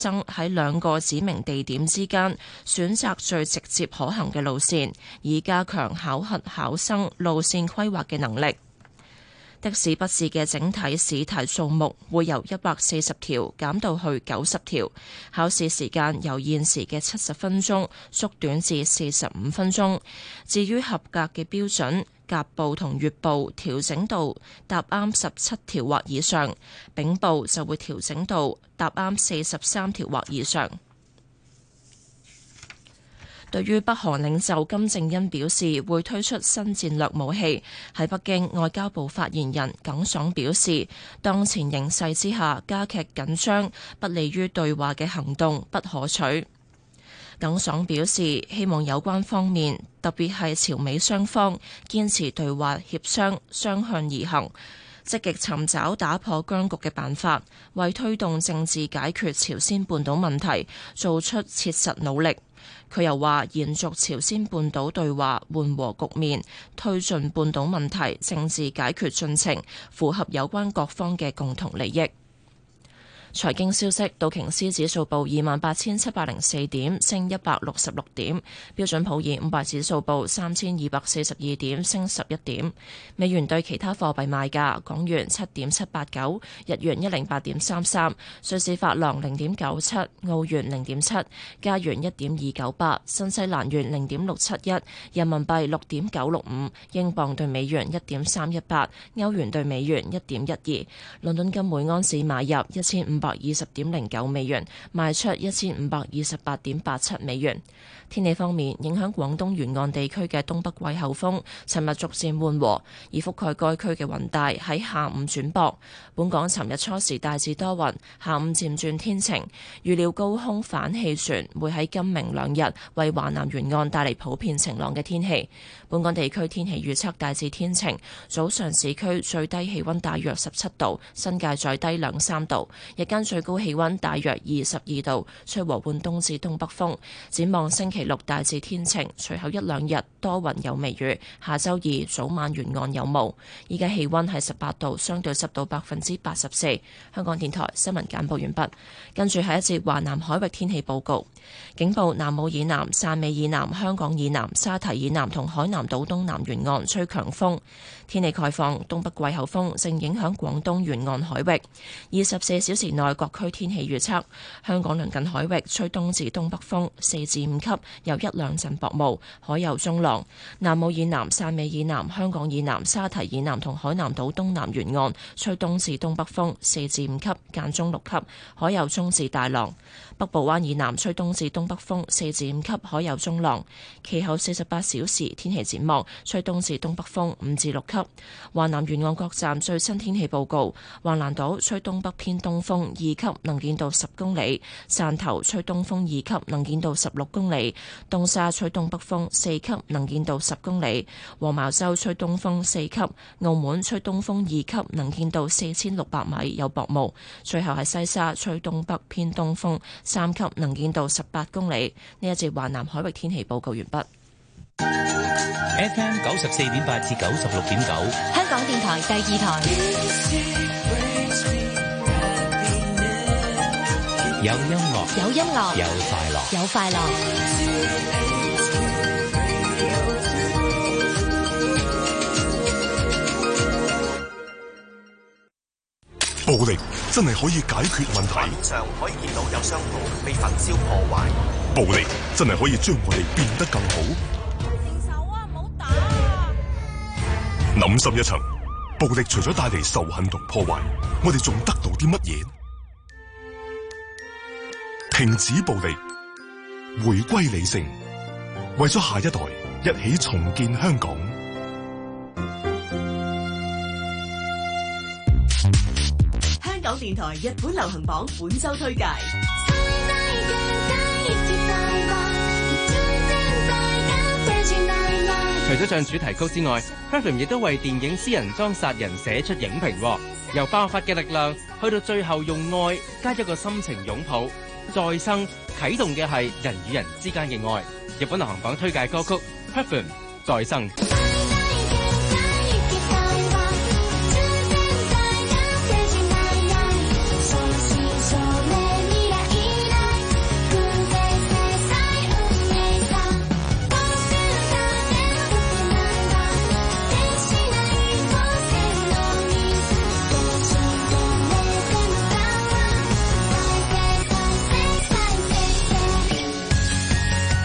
生喺兩個指明地點之間選擇最直接可行嘅路線，以加強考核考生路線規劃嘅能力。的士筆試嘅整體試題數目會由140條減到去90條，考試時間由現時嘅70分鐘縮短至45分鐘。至於合格嘅標準，甲部同乙部調整到答啱17條或以上，丙部就會調整到答啱43條或以上。對於北韓領袖金正恩表示會推出新戰略武器，喺北京外交部發言人耿爽表示，當前形勢之下加劇緊張，不利於對話嘅行動不可取。耿爽表示，希望有關方面，特別係朝美雙方，堅持對話協商，雙向而行，積極尋找打破僵局嘅辦法，為推動政治解決朝鮮半島問題做出切實努力。佢又話，延續朝鮮半島對話緩和局面，推進半島問題政治解決進程，符合有關各方嘅共同利益。財經消息，道瓊斯指數報28,704點，升166點；標準普爾500指數報3,242點，升11點。美元對其他貨幣賣價：港元7.789，日元108.33，瑞士法郎0.97，澳元0.7，加元1.298，新西蘭元0.671，人民幣6.965，英鎊對美元1.318，歐元對美元1.12。倫敦金每安士買入1520.09美元，賣出1528.87美元。天氣方面，影響廣東沿岸地區嘅東北季候風尋日逐漸緩和，而覆蓋該區嘅雲帶喺下午轉薄。本港尋日初時大致多雲，下午漸轉天晴。預料高空反氣旋會喺今明兩日為華南沿岸帶嚟普遍晴朗嘅天氣。本港地區天氣預測大致天晴，早上市區最低氣溫大約17度，新界再低2-3度。日間最高氣溫大約22度，吹和緩東至東北風。展望星期六大致天晴，隨後一兩日多雲有微雨。下周二早晚沿岸有霧。依家氣溫係18度，相對濕度84%。香港電台新聞簡報完畢。跟住係一節華南海域天氣報告。警報：南澳以南、汕尾以南、香港以南、沙堤以南同海南島東南沿岸吹強風。天氣概況：東北季候風正影響廣東沿岸海域。24小時內各區天氣預測：香港鄰近海域吹東至東北風4至5級，有一兩陣薄霧，海有中浪。南澳以南、汕尾以南、香港以南、沙堤以南同海南島東南沿岸吹東至東北風4至5級，間中6級，海有中至大浪。北部灣以南吹東至東北風4至5級，海有中浪。其後48小時天氣展望：吹東至東北風5至6級。華南沿岸各站最新天氣報告：橫瀾島吹東北偏東風2級，能見度10公里；汕頭吹東風2級，能見度16公里；東沙吹東北風4級，能見度10公里；黃茅洲吹東風4級；澳門吹東風2級，能見度4600米，有薄霧。最後係西沙吹東北偏東風3級，能見度18公里。呢一節華南海域天氣報告完畢。 FM 94.8至96.9， 香港電台第2台。 有音樂， 有音樂， 有快樂， 有快樂。 暴力真係可以解決問題。 畫面上可以見到有商鋪被焚燒破壞。 暴力真係可以將我哋變得更好。 停手啊！唔好打啊！ 諗深一層，暴力除咗帶嚟仇恨同破壞，我哋仲得到啲乜嘢？停止暴力，回歸理性，為咗下一代，一起重建香港。 香港電台日本流行榜本周推介。 除咗唱主題曲之外 Perfume 亦都為電影《私人裝殺人》寫出影評，由爆發嘅力量去到最後用愛加一個深情擁抱，再生啟動嘅係人與人之間嘅愛。日本流行榜推介歌曲 Perfume 再生。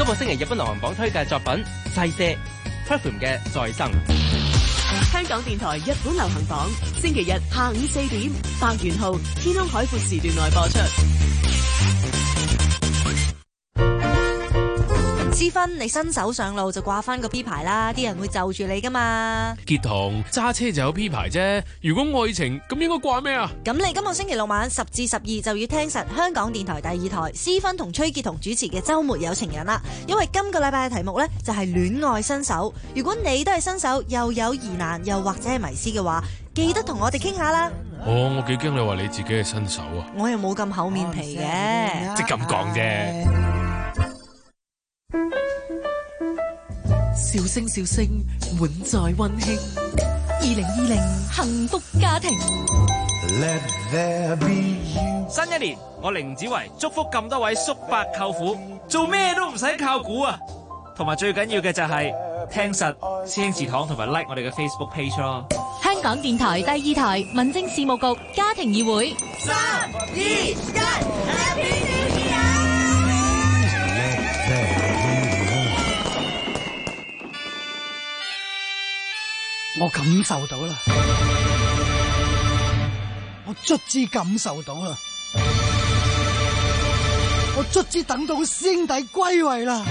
個星期日本流行榜推介作品《細些》，Perfume 嘅《再生》。 香港電台日本流行榜，星期日下午4點，白元浩天空海闊時段內播出。 思芬，你新手上路就掛翻個 P 牌啦，啲人會就住你噶嘛。 傑彤，揸車就有 P 牌啫，如果愛情咁應該掛咩啊？ 咁你今個星期六晚10至12就要聽實香港電台第2台思芬同崔傑彤主持嘅週末有情人啦。因為今個禮拜嘅題目呢，就係戀愛新手，如果你都係新手又有疑難又或者係迷思嘅話，記得同我哋傾下啦。 我幾驚你話你自己係新手啊！ 我又冇咁厚面皮嘅， 即係咁講啫。 笑聲笑聲，滿載溫馨。 2020幸福家庭。 新一年，我凌子維祝福咁多位叔伯舅父，做咩都唔使靠估啊！同埋最緊要嘅就係聽實師兄祠堂同埋 like 我哋嘅 Facebook page 咯。 香港電台第2台民政事務局家庭議會。 3、2、1 Happy New Year！ 我感受到啦，我卒之感受到啦，我卒之等到師兄弟歸位啦。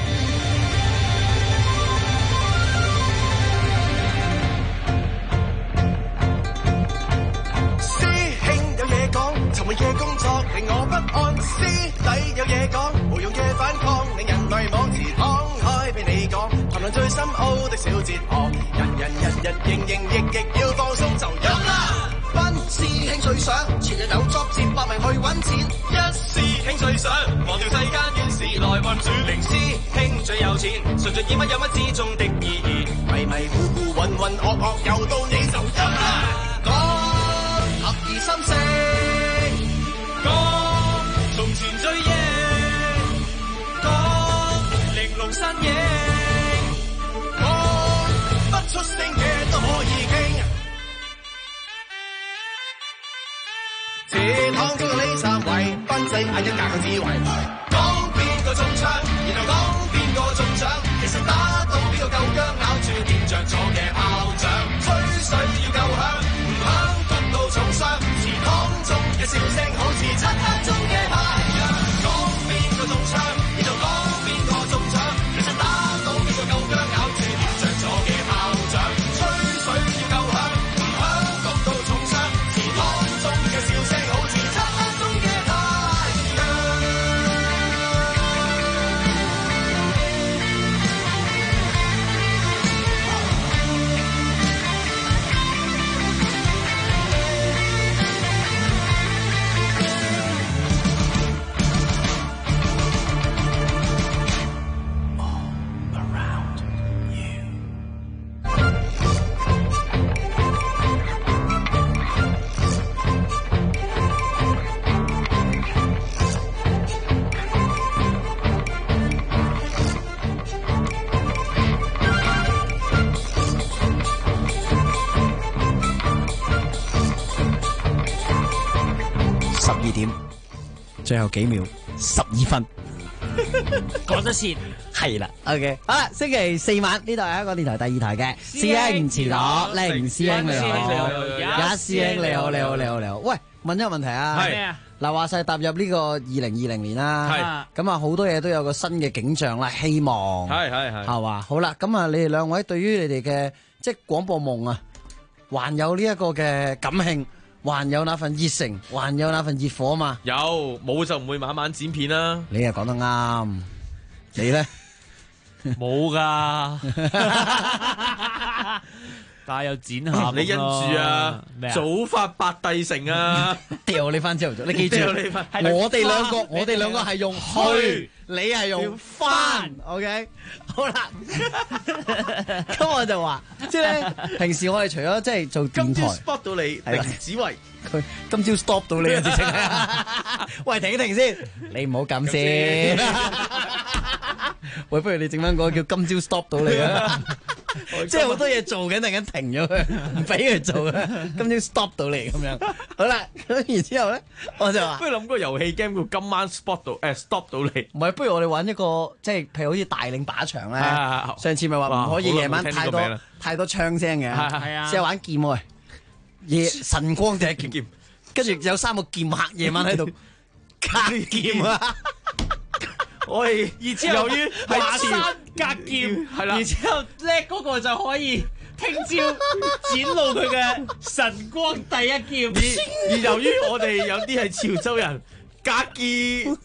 師兄有嘢講，尋日嘅工作令我不安。師弟有嘢講，無用嘅反抗令人迷惘。時敞開俾你講，談論最深奧的小哲學。人營役要放鬆就飲啦。班師兄最想全日有 job 接百名去揾錢。一師兄最想忘掉世間怨事來運轉。零師兄最有錢，純粹以乜有乜之中的意義。迷迷糊糊渾渾噩噩又到你就飲啦。講合意心聲，講從前最贏，講玲瓏身影，講不出聲嘅都可以傾。這堂中嘅呢三位，賓仔嗌一格嘅智慧，講邊個中槍，然後講邊個中獎，其實打到邊個夠薑，咬住掂着咗嘅炮仗，吹水要夠響，唔響谷到重傷，祠堂中嘅笑聲好似漆黑中嘅太陽，講邊個中槍，然後講邊個中獎，其實打到邊個夠薑，咬住掂着咗嘅炮仗，吹水要夠響，唔響谷到重傷，祠堂中嘅笑聲好似漆黑中嘅太陽。 12點，最後幾秒，12分， 講得切， 係啦 ，OK， 好啦，星期4晚呢度係香港電台第2台嘅師兄祠堂，凌師兄你好，一師兄你好，你好，喂，問一個問題啊， 係咩啊？ 嗱，話晒踏入呢個2020年啦，咁啊好多嘢都有個新嘅景象啦，希望係嘛，好啦，咁啊你哋兩位對於你哋嘅即係廣播夢啊，還有呢一個嘅感興。還有那份熱誠，還有那份熱火嘛？ 有，冇就唔會晚晚剪片啦。 你又講得啱，你咧冇噶，但係又剪下。 你因住啊，早發白帝城啊， 掉你翻朝頭早，你記住，我哋兩個係用去，你係用翻 ，OK？ 好啦，咁我就話，即係咧，平時我哋除咗即係做電台， 今朝 spot 到你，凌子維， 佢今朝 stop 到你啊！直情係，喂，停一停先，你唔好咁先。喂，不如你整翻個叫今朝 stop 到你啊！ 即係好多嘢做緊，突然間停咗佢，唔俾佢做啦。今朝 stop 到你咁樣。好啦，咁然之後咧，我就話不如諗個遊戲 game 叫今晚 stop 到你。 唔係，不如我哋玩一個即係譬如好似大領靶場咧。上次咪話唔可以夜晚太多槍聲嘅，係啊，試下玩劍喎。夜晨光第一劍，跟住有3個劍客夜晚喺度隔劍啊！ 我哋然之後由於華山隔劍，係啦，然之後叻嗰個就可以聽朝展露佢嘅晨光第一劍。 而由於我哋有啲係潮州人，隔劍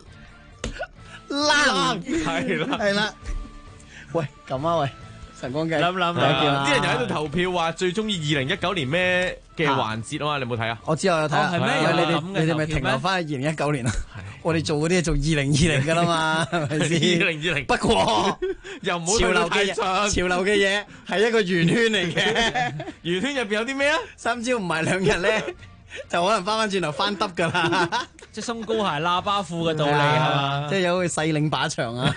冷係啦， 喂咁啊喂！晨光嘅諗啲人又喺度投票話最中意2019年咩嘅環節啊嘛？你有冇睇啊？ 我知我有睇啊， 係咩？ 你哋咪停留翻喺2019年啊？我哋做嗰啲係做2020噶啦嘛，係咪先 ？2020 不過又唔好潮流嘅嘢係一個圓圈嚟嘅， 圓圈入邊有啲咩啊 ？3朝唔係2日咧，就可能翻轉頭翻得噶啦， 即係鬆高鞋喇叭褲嘅道理係嘛？ 即係有個細領靶場啊！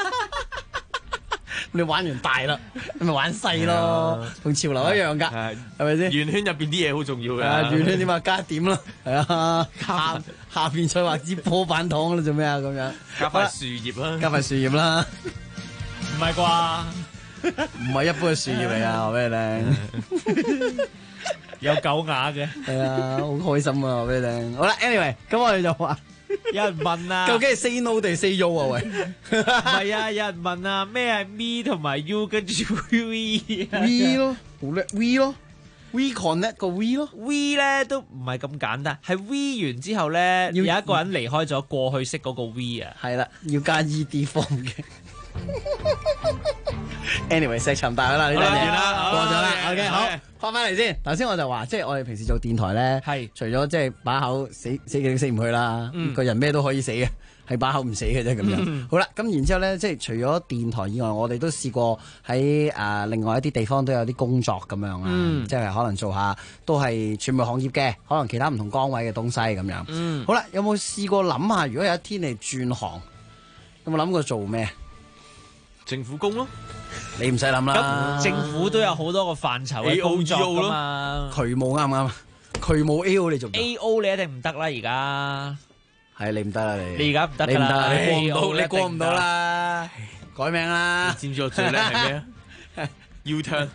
你玩完大啦，你咪玩細咯，同潮流一樣噶，係咪先？ 圓圈入邊啲嘢好重要嘅。 圓圈點啊？加點咯，係啊，下邊再畫支波板糖啦，做咩啊？咁樣加塊樹葉啦， 加塊樹葉啦， 唔係啩？ 唔係一般嘅樹葉嚟啊！話俾你聽， 有狗牙嘅， 係啊，好開心啊！話俾你聽。好啦 ，anyway， 咁我哋就話。 有人問啊， 究竟係 say no 定 say yo 啊？喂， 唔係啊，有人問啊，咩係 me 同埋 you 跟住 we 咯，好叻 we 咯 ，we connect 個 we 咯 ，we 咧都唔係咁簡單，係 we 完之後咧有一個人離開咗過去式嗰個 we 啊， 係啦，要加 ed form 嘅。anyway， 石沉大海啦，呢單嘢過咗啦。OK， 好，翻返嚟先。頭先我就話，即係我哋平時做電台咧，係除咗即係把口死幾死唔去啦，個人咩都可以死嘅，係把口唔死嘅啫咁樣。好啦，咁然之後咧，即係除咗電台以外，我哋都試過喺另外一啲地方都有啲工作咁樣啊，即係可能做下都係傳媒行業嘅，可能其他唔同崗位嘅東西咁樣。好啦，有冇試過諗下，如果有一天你轉行，有冇諗過做咩？ 政府工咯。 你唔使諗啦， 政府都有好多個範疇嘅工作㗎嘛。 渠務啱唔啱？渠務 A.O. 你做 A.O. 你一定唔得啦，而家係你唔得啦，你而家唔得㗎啦， 你過唔到啦，改名啦。 你知唔知我最叻係咩啊？U-turn，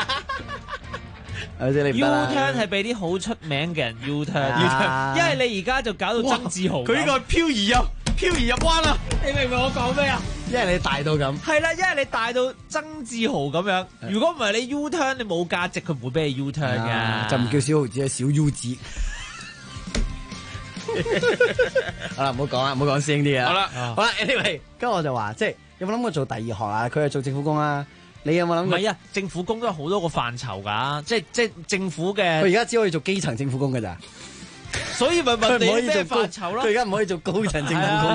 係咪先？你唔得啦。 U-turn 係俾啲好出名嘅人 U-turn，因為你而家就搞到曾志豪， 佢呢個漂移入彎啦， 你明唔明我講咩啊？ 因為你大到咁， 係啦，因為你大到曾志豪咁樣。如果唔係你 U-turn，你冇價值，佢唔會俾你 U-turn 㗎。 就唔叫小豪子，係小 U 子。好啦，唔好講啦，唔好講聲啲啊。好啦 ，anyway， 咁我就話，即係有冇諗過做第二行啊？佢係做政府工啊，你有冇諗過？ 唔係啊，政府工都有好多個範疇㗎，即係政府嘅。 佢而家只可以做基層政府工㗎咋。 所以咪問你咩範疇咯？ 佢而家唔可以做高層政府工。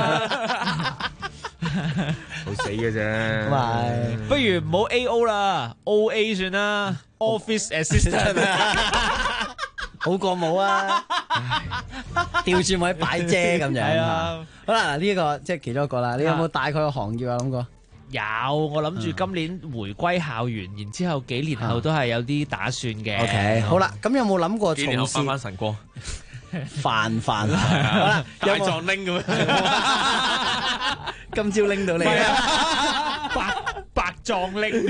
好死嘅啫， 不如唔好 A.O. 啦 ，O.A. 算啦 ，Office Assistant 好過冇啊，調轉位擺遮咁樣。好啦，呢個即係其中一個啦。你有冇大概個行業啊諗過？ 有，我諗住今年回歸校園，然之後幾年後都係有啲打算嘅。 OK， 好啦，咁有冇諗過幾年後翻晨光？ 飯好啦， 大狀拎咁樣， 今朝拎到你白狀拎，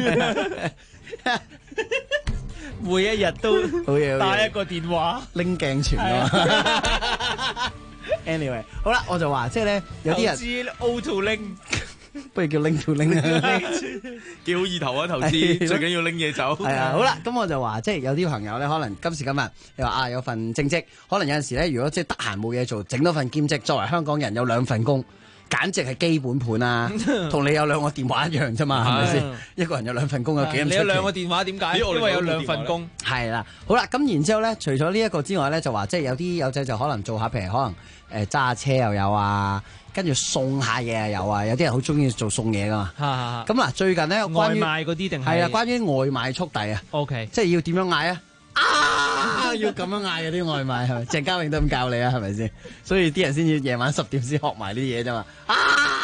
每一日都打一個電話， 拎鏡傳啊。Anyway， 好啦，我就話即係咧，有啲人投資 O to 拎。 不如叫拎條拎啊， 幾好意頭啊！投資最緊要拎嘢走。 係啊，好啦，咁我就話，即係有啲朋友咧，可能今時今日你話啊，有份正職，可能有陣時咧，如果即係得閒冇嘢做，整多份兼職。作為香港人有2份工，簡直係基本盤啊，同你有2個電話一樣啫嘛，係咪先？一個人有2份工有幾咁出奇？ 你有2個電話點解？因為有2份工。 係啦，好啦，咁然之後咧，除咗呢一個之外咧，就話即係有啲友仔就可能做下，譬如可能揸車又有啊。跟住送下嘢有啊，有啲人好中意做送嘢噶嘛。咁嗱，最近咧外賣嗰啲定係係啊，關於外賣速遞啊。 OK， 即係要點樣嗌啊？要咁樣嗌嘅啲外賣係咪？鄭嘉穎都咁教你啊，係咪先？所以啲人先要夜晚10點先學埋啲嘢啫嘛。啊，咁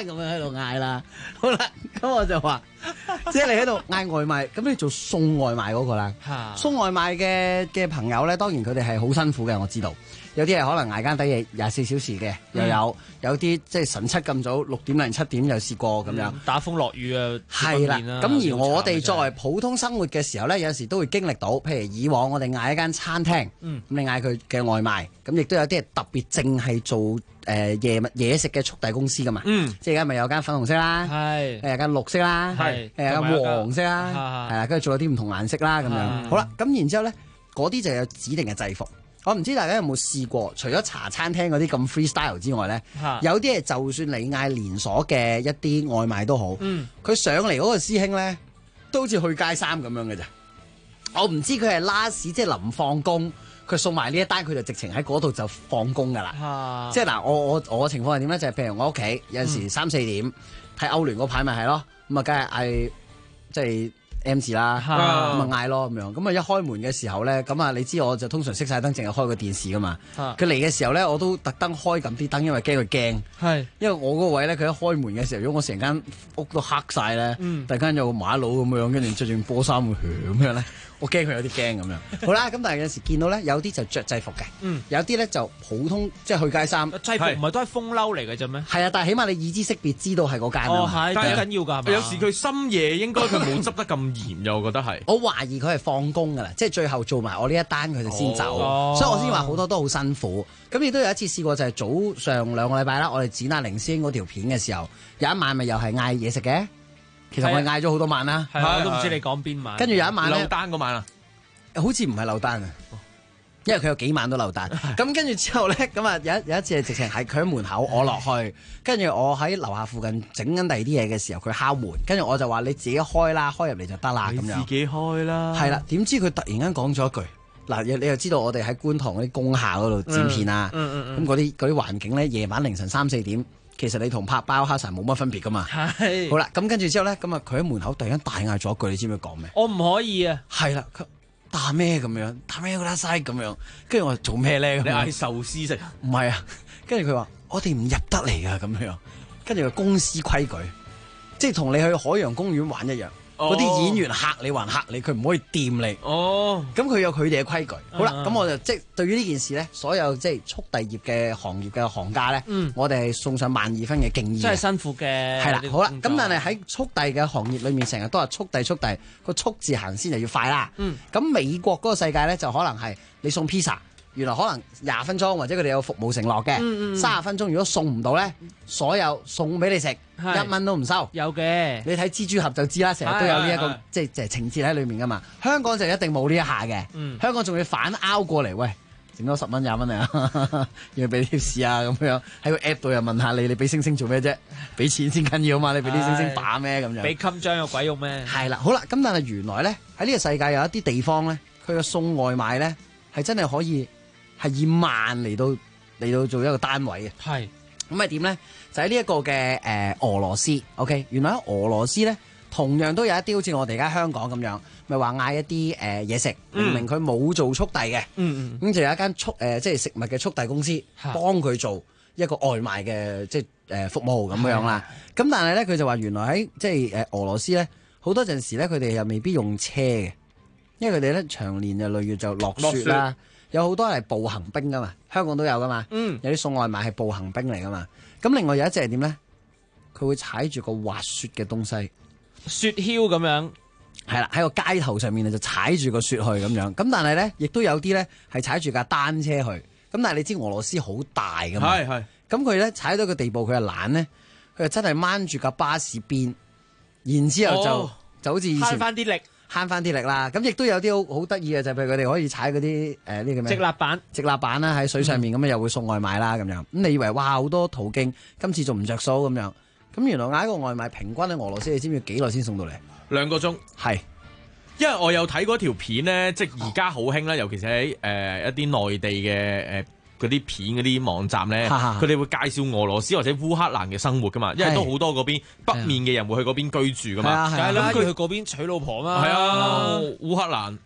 咁樣喺度嗌啦。好啦，咁我就話，即係你喺度嗌外賣，咁你做送外賣嗰個啦。送外賣嘅朋友咧，當然佢哋係好辛苦嘅，我知道。有啲係可能捱更抵夜24小時嘅，又有啲即係晨七咁早6點零7點又試過咁樣。 打風落雨啊， 係啦。咁而我哋作為普通生活嘅時候咧，有時都會經歷到，譬如以往我哋嗌一間餐廳，咁你嗌佢嘅外賣，咁亦都有啲係特別淨係做嘢食嘅速遞公司噶嘛。即係而家咪有間粉紅色啦，有間綠色啦，有間黃色啦，係啦，跟住仲有啲唔同顏色啦咁樣。好啦，咁然之後咧，嗰啲就有指定嘅制服。我唔知大家有冇試過，除咗茶餐廳嗰啲咁 freestyle 之外咧，有啲係就算你嗌連鎖嘅一啲外賣都好，佢上嚟嗰個師兄咧，都好似去街衫咁樣嘅咋。我唔知佢係 last 即係臨放工，佢送埋呢一單，佢就直情喺嗰度就放工噶啦。即係嗱，我情況係點咧？就係譬如我屋企有陣時3、4點睇歐聯嗰排咪係咯，咁啊梗係嗌即係。M 字啦，咁啊嗌咯咁樣，咁啊一開門嘅時候咧，咁啊你知我就通常熄晒燈，淨係開個電視噶嘛。佢嚟嘅時候咧，我都特登開咁啲燈，因為驚佢驚。係，因為我嗰個位咧，佢一開門嘅時候，如果我成間屋都黑晒咧，突然間有個馬佬咁樣，跟住着住波衫會響咁樣咧，我驚佢有啲驚咁樣。好啦，咁但係有時見到咧，有啲就着制服嘅，有啲咧就普通即係去街衫。 制服唔係都係風褸嚟嘅啫咩？係啊，但係起碼你已知識別知道係嗰間。 哦，係，都緊要㗎。 有時佢深夜應該佢冇執得咁嚴嘅，我覺得係。 我懷疑佢係放工㗎啦，即係最後做埋我呢一單佢就先走，所以我先話好多都好辛苦。咁亦都有一次試過就係早上2個禮拜啦，我哋剪阿凌師兄嗰條片嘅時候，有一晚咪又係嗌嘢食嘅。其實我哋嗌咗好多晚啦， 我都唔知你講邊晚。 跟住有一晚咧， 漏單嗰晚啊， 好似唔係漏單啊，因為佢有幾晚都漏單。咁跟住之後咧，咁啊有一次係直情係佢喺門口，我落去，跟住我喺樓下附近整緊第二啲嘢嘅時候，佢敲門，跟住我就話你自己開啦，開入嚟就得啦咁樣。 自己開啦。係啦，點知佢突然間講咗一句，嗱，你又知道我哋喺觀塘嗰啲工廈嗰度剪片啊，咁嗰啲環境咧，夜晚凌晨3、4點。其實你同拍包哈神冇乜分別噶嘛。係。好啦，咁跟住之後咧，咁啊佢喺門口突然間大嗌咗一句，你知唔知佢講咩？ 我唔可以啊。係啦，佢打咩咁樣？打咩嗰啦西咁樣？跟住我話做咩咧？ 你嗌壽司食？ 唔係啊。跟住佢話我哋唔入得嚟噶咁樣。跟住個公司規矩，即係同你去海洋公園玩一樣。嗰啲演員嚇你還嚇你，佢唔可以掂你。咁佢有佢哋嘅規矩。好啦，咁我就即係對於呢件事咧，所有即係速遞業嘅行業嘅行家咧，我哋係送上12分嘅敬意。 真係辛苦嘅。 係啦，好啦，咁但係喺速遞嘅行業裏面，成日都話速遞個速字行先就要快啦。咁美國嗰個世界咧，就可能係你送披薩。原來可能20分鐘，或者佢哋有服務承諾嘅，30分鐘如果送唔到咧，所有送俾你食1蚊都唔收。 有嘅， 你睇蜘蛛俠就知啦，成日都有呢一個即係情節喺裏面噶嘛。香港就一定冇呢一下嘅，香港仲要反拗過嚟，喂，整多10蚊20蚊啊，要俾貼士啊咁樣，喺個 app 度又問下你俾星星做咩啫？俾錢先緊要嘛，你俾啲星星打咩咁樣？ 俾襟章有鬼用咩？ 係啦，好啦，咁但係原來咧喺呢個世界有一啲地方咧，佢嘅送外賣咧係真係可以。係以萬嚟到做一個單位嘅，係咁係點咧？就喺呢一個嘅俄羅斯 ，OK， 原來喺俄羅斯咧，同樣都有一啲好似我哋而家香港咁樣，咪話嗌一啲嘢食，明明佢冇做速遞嘅，咁就有一間即係食物嘅速遞公司幫佢做一個外賣嘅即係服務咁樣啦。咁但係咧，佢就話原來喺即係俄羅斯咧，好多陣時咧，佢哋又未必用車嘅，因為佢哋咧長年就例如就落雪啦。有好多係步行兵噶嘛，香港都有噶嘛，有啲送外賣係步行兵嚟噶嘛。咁另外有一隻係點咧？佢會踩住個滑雪嘅東西， 雪橇咁樣， 係啦，喺個街頭上面就踩住個雪去咁樣。咁但係咧，亦都有啲咧係踩住架單車去。咁但係你知俄羅斯好大噶嘛？係。咁佢咧踩到個地步，佢又懶咧，佢就真係掹住架巴士邊，然之後就好似以前慳翻啲力啦，咁亦都有啲好得意嘅，就譬如佢哋可以踩嗰啲呢個咩？直立板啦，喺水上面咁又會送外賣啦咁樣。咁你以為哇好多途徑，今次仲唔着數咁樣？咁原來嗌個外賣平均喺俄羅斯，你知唔知幾耐先送到嚟 ？2個鐘。係，因為我有睇嗰條片咧，即係而家好興啦，尤其是喺一啲內地嘅嗰啲片嗰啲網站咧，佢哋會介紹俄羅斯或者烏克蘭嘅生活噶嘛，因為都好多嗰邊北面嘅人會去嗰邊居住噶嘛。 係啦，佢去嗰邊娶老婆嘛。 係啊，烏克蘭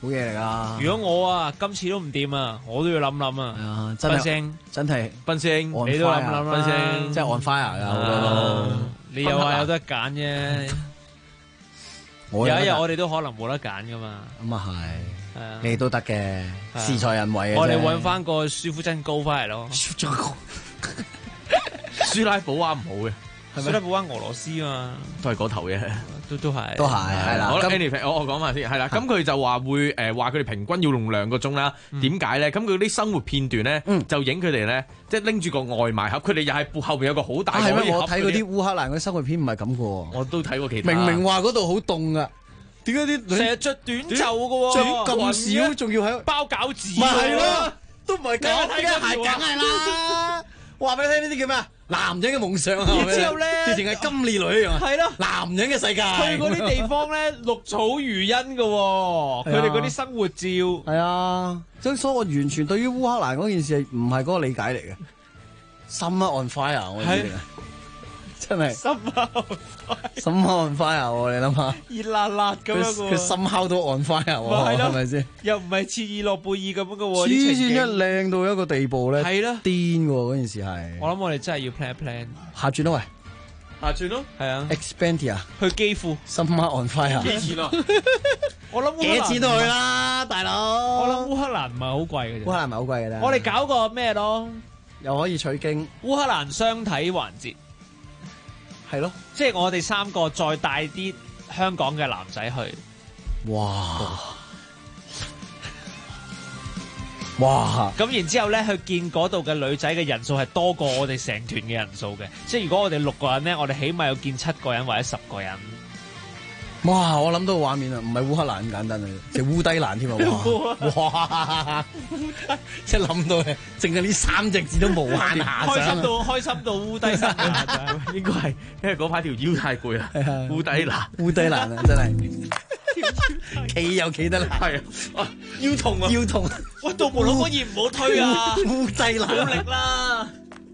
好嘢嚟噶。 如果我啊今次都唔掂啊，我都要諗諗啊。 真係斌聲， 你都諗諗啦。 斌聲， 真係 on fire 噶好多。 你又話有得揀啫。有一日我哋都可能冇得揀噶嘛。 咁啊係，你都得嘅，事在人為嘅。 我哋揾翻個舒膚真膏翻嚟咯。 舒拉保娃唔好嘅， 舒拉保娃俄羅斯啊嘛， 都係嗰頭嘅， 都係係啦。 好啦，anyway，我講埋先，係啦。咁佢就話會話佢哋平均要用2個鐘啦。點解咧？咁佢啲生活片段咧，就影佢哋咧，即係拎住個外賣盒，佢哋又係後邊有個好大嘅盒。 我睇嗰啲烏克蘭嗰啲生活片唔係咁嘅喎。 我都睇過其他。 明明話嗰度好凍噶，點解啲成日着短袖嘅喎？ 咁少，仲要喺包餃子。 咪係咯，都唔係咁嘅鞋，梗係啦。話俾你聽呢啲叫咩啊？男人嘅夢想啊！ 然之後咧， 變成係金蓮女一樣。係咯，男人嘅世界。 去嗰啲地方咧，綠草如茵嘅喎，佢哋嗰啲生活照。 係啊，所以我完全對於烏克蘭嗰件事唔係嗰個理解嚟嘅。Summer on fire， 我知真係。Summer on fire， 你諗下。 熱辣辣咁樣嘅。 佢心烤到 on fire， 係咪先？ 又唔係似切爾諾貝爾咁樣嘅喎。 黐線一靚到一個地步咧。 係咯。 癲喎嗰件事係。 我諗我哋真係要 plan 一 plan。 下轉咯喂。 下轉咯。 係啊。 Expandia 去基輔。 Summer on fire。 幾錢啊？ 我諗幾錢都去啦，大佬。 我諗烏克蘭唔係好貴嘅啫。 烏克蘭唔係好貴嘅啫。 我哋搞個咩咯？ 又可以取經。 烏克蘭雙體環節。 係咯， 即係我哋3個再帶啲香港嘅男仔去。哇！咁然之後咧，去見嗰度嘅女仔嘅人數係多過我哋成團嘅人數嘅。即係如果我哋6個人咧，我哋起碼要見7個人或者10個人。 哇！我諗到個畫面啊，唔係烏克蘭咁簡單啊，係烏低蘭添啊！哇！即係諗到嘅，淨係呢3隻字都無限遐想。 開心到烏低身啊！ 應該係因為嗰排條腰太攰啦，烏低蘭啊，真係企又企得啦， 係啊，腰痛啊， 腰痛！喂，到無可以唔好推啊！ 烏低蘭， 冇力啦！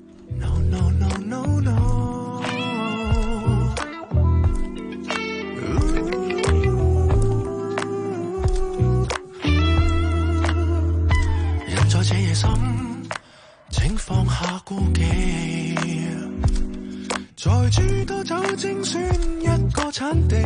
在這夜深，請放下顧忌，在諸多酒精選一個產地，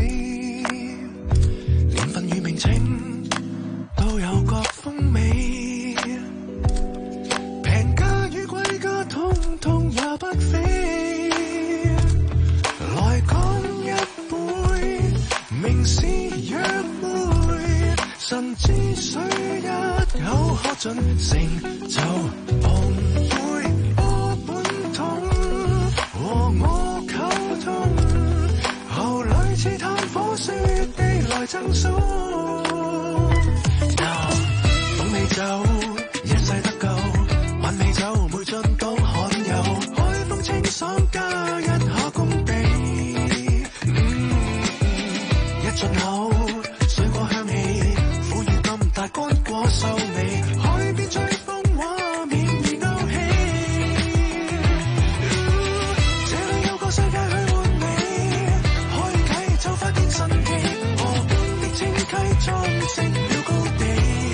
年份與名稱都有各風味，平價與貴價通通也不菲，來乾一杯，名是約會，神之水一口喝盡，成就碰杯波本桶，和我溝通，後來似炭火雪地來贈送。風味酒一世得夠，還美酒每樽都罕有，海風清爽加一下功底，一進口水果香氣，苦與甘達乾果秀味，海邊吹風畫面已勾起，這裡有個世界去換味，開啟就發現神奇，河邊的清溪裝飾了高地，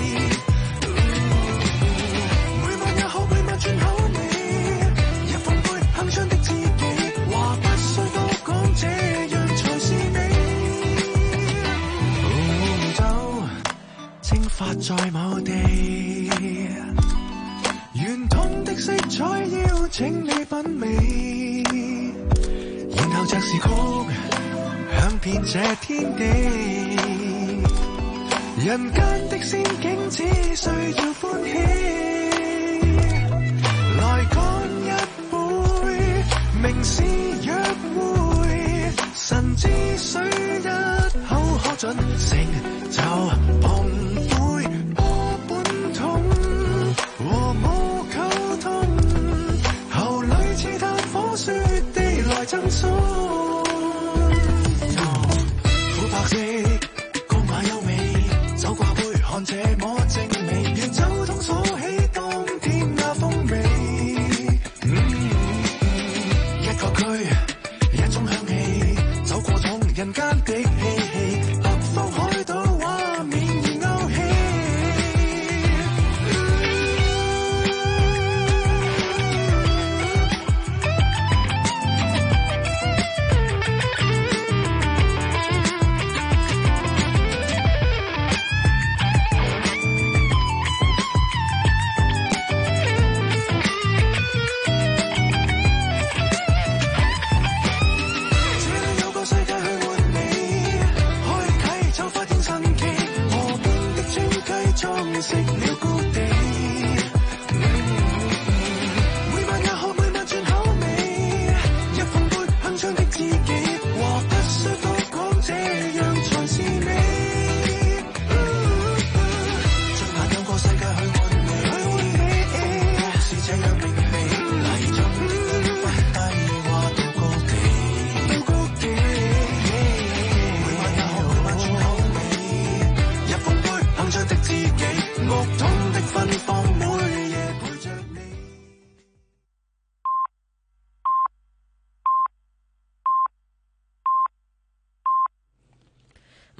每晚也好，每晚轉口味，一奉杯鏗鏘的知己，話不需多講，這樣才是美。蒸發在某地，圓通的色彩邀請你品味，然後這時曲響遍這天地，人間的仙境只需要歡喜，來乾一杯，名是約會，神之水一口喝盡，成就碰杯波本桶，和我溝通，後裡似炭火雪地來贈送，苦白色光馬優美，酒掛杯看這麼精美，願酒桶鎖起當天那風味，一個區一種香氣，走過種人間的嬉戲，北方海島畫面已勾起。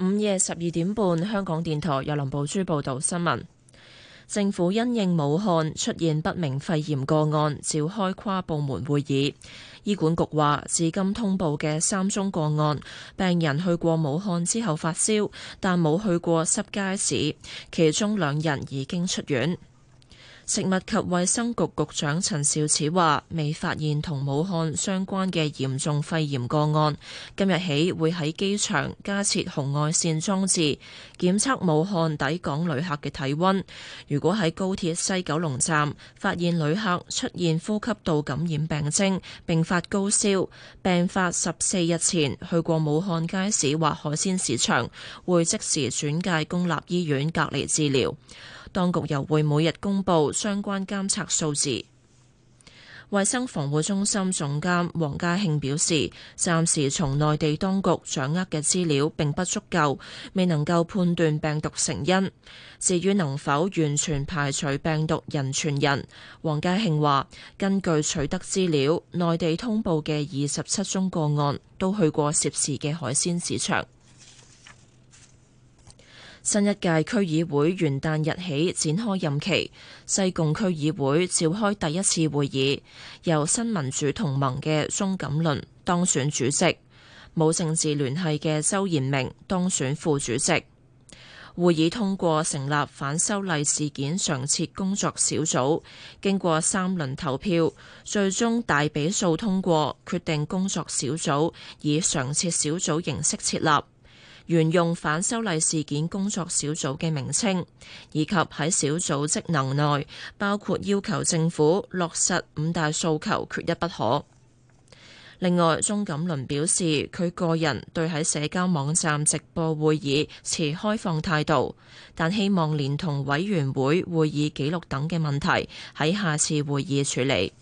午夜12點半，香港電台由林寶珠報道新聞。政府因應武漢出現不明肺炎個案，召開跨部門會議。醫管局話，至今通報嘅3宗個案，病人去過武漢之後發燒，但冇去過濕街市，其中2人已經出院。食物及衛生局局長陳肇始話，未發現同武漢相關嘅嚴重肺炎個案。今日起會喺機場加設紅外線裝置，檢測武漢抵港旅客嘅體溫。如果喺高鐵西九龍站發現旅客出現呼吸道感染病徵並發高燒，病發14日前去過武漢街市或海鮮市場，會即時轉介公立醫院隔離治療。當局又會每日公布相關監測數字。衛生防護中心總監黃家慶表示，暫時從內地當局掌握嘅資料並不足夠，未能夠判斷病毒成因。至於能否完全排除病毒人傳人，黃家慶話，根據取得資料，內地通報嘅27宗個案都去過涉事嘅海鮮市場。新一屆區議會元旦日起展開任期，西貢區議會召開第一次會議，由新民主同盟嘅鍾錦麟當選主席，冇政治聯繫嘅周延明當選副主席。會議通過成立反修例事件常設工作小組，經過3輪投票，最終大比數通過，決定工作小組以常設小組形式設立。沿用反修例事件工作小組嘅名稱，以及喺小組職能內包括要求政府落實5大訴求，缺一不可。另外，鍾錦麟表示，佢個人對喺社交網站直播會議持開放態度，但希望連同委員會會議記錄等嘅問題喺下次會議處理。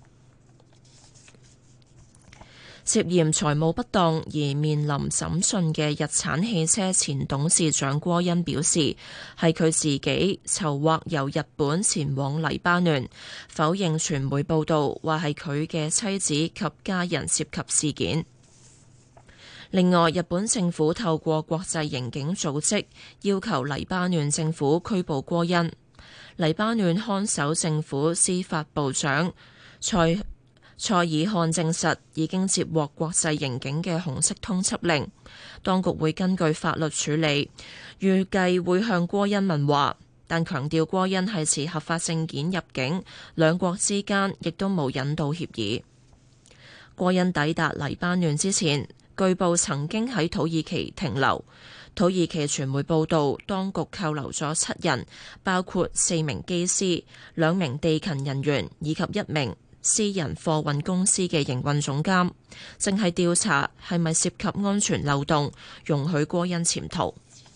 涉嫌財務不當而面臨審訊嘅日產汽車前董事長郭恩表示，係佢自己籌劃由日本前往黎巴嫩，否認傳媒報道話係佢嘅妻子及家人涉及事件。另外，日本政府透過國際刑警組織要求黎巴嫩政府拘捕郭恩。黎巴嫩看守政府司法部長蔡爾漢證實已經接獲國際刑警嘅紅色通緝令，當局會根據法律處理，預計會向郭恩問話，但強調郭恩係持合法證件入境，兩國之間亦都冇引渡協議。郭恩抵達黎巴嫩之前，據報曾經喺土耳其停留。土耳其傳媒報道，當局扣留咗7人，包括4名機師、2名地勤人員以及1名私人貨運公司嘅營運總監，正係調查係咪涉及安全漏洞，容許郭恩潛逃。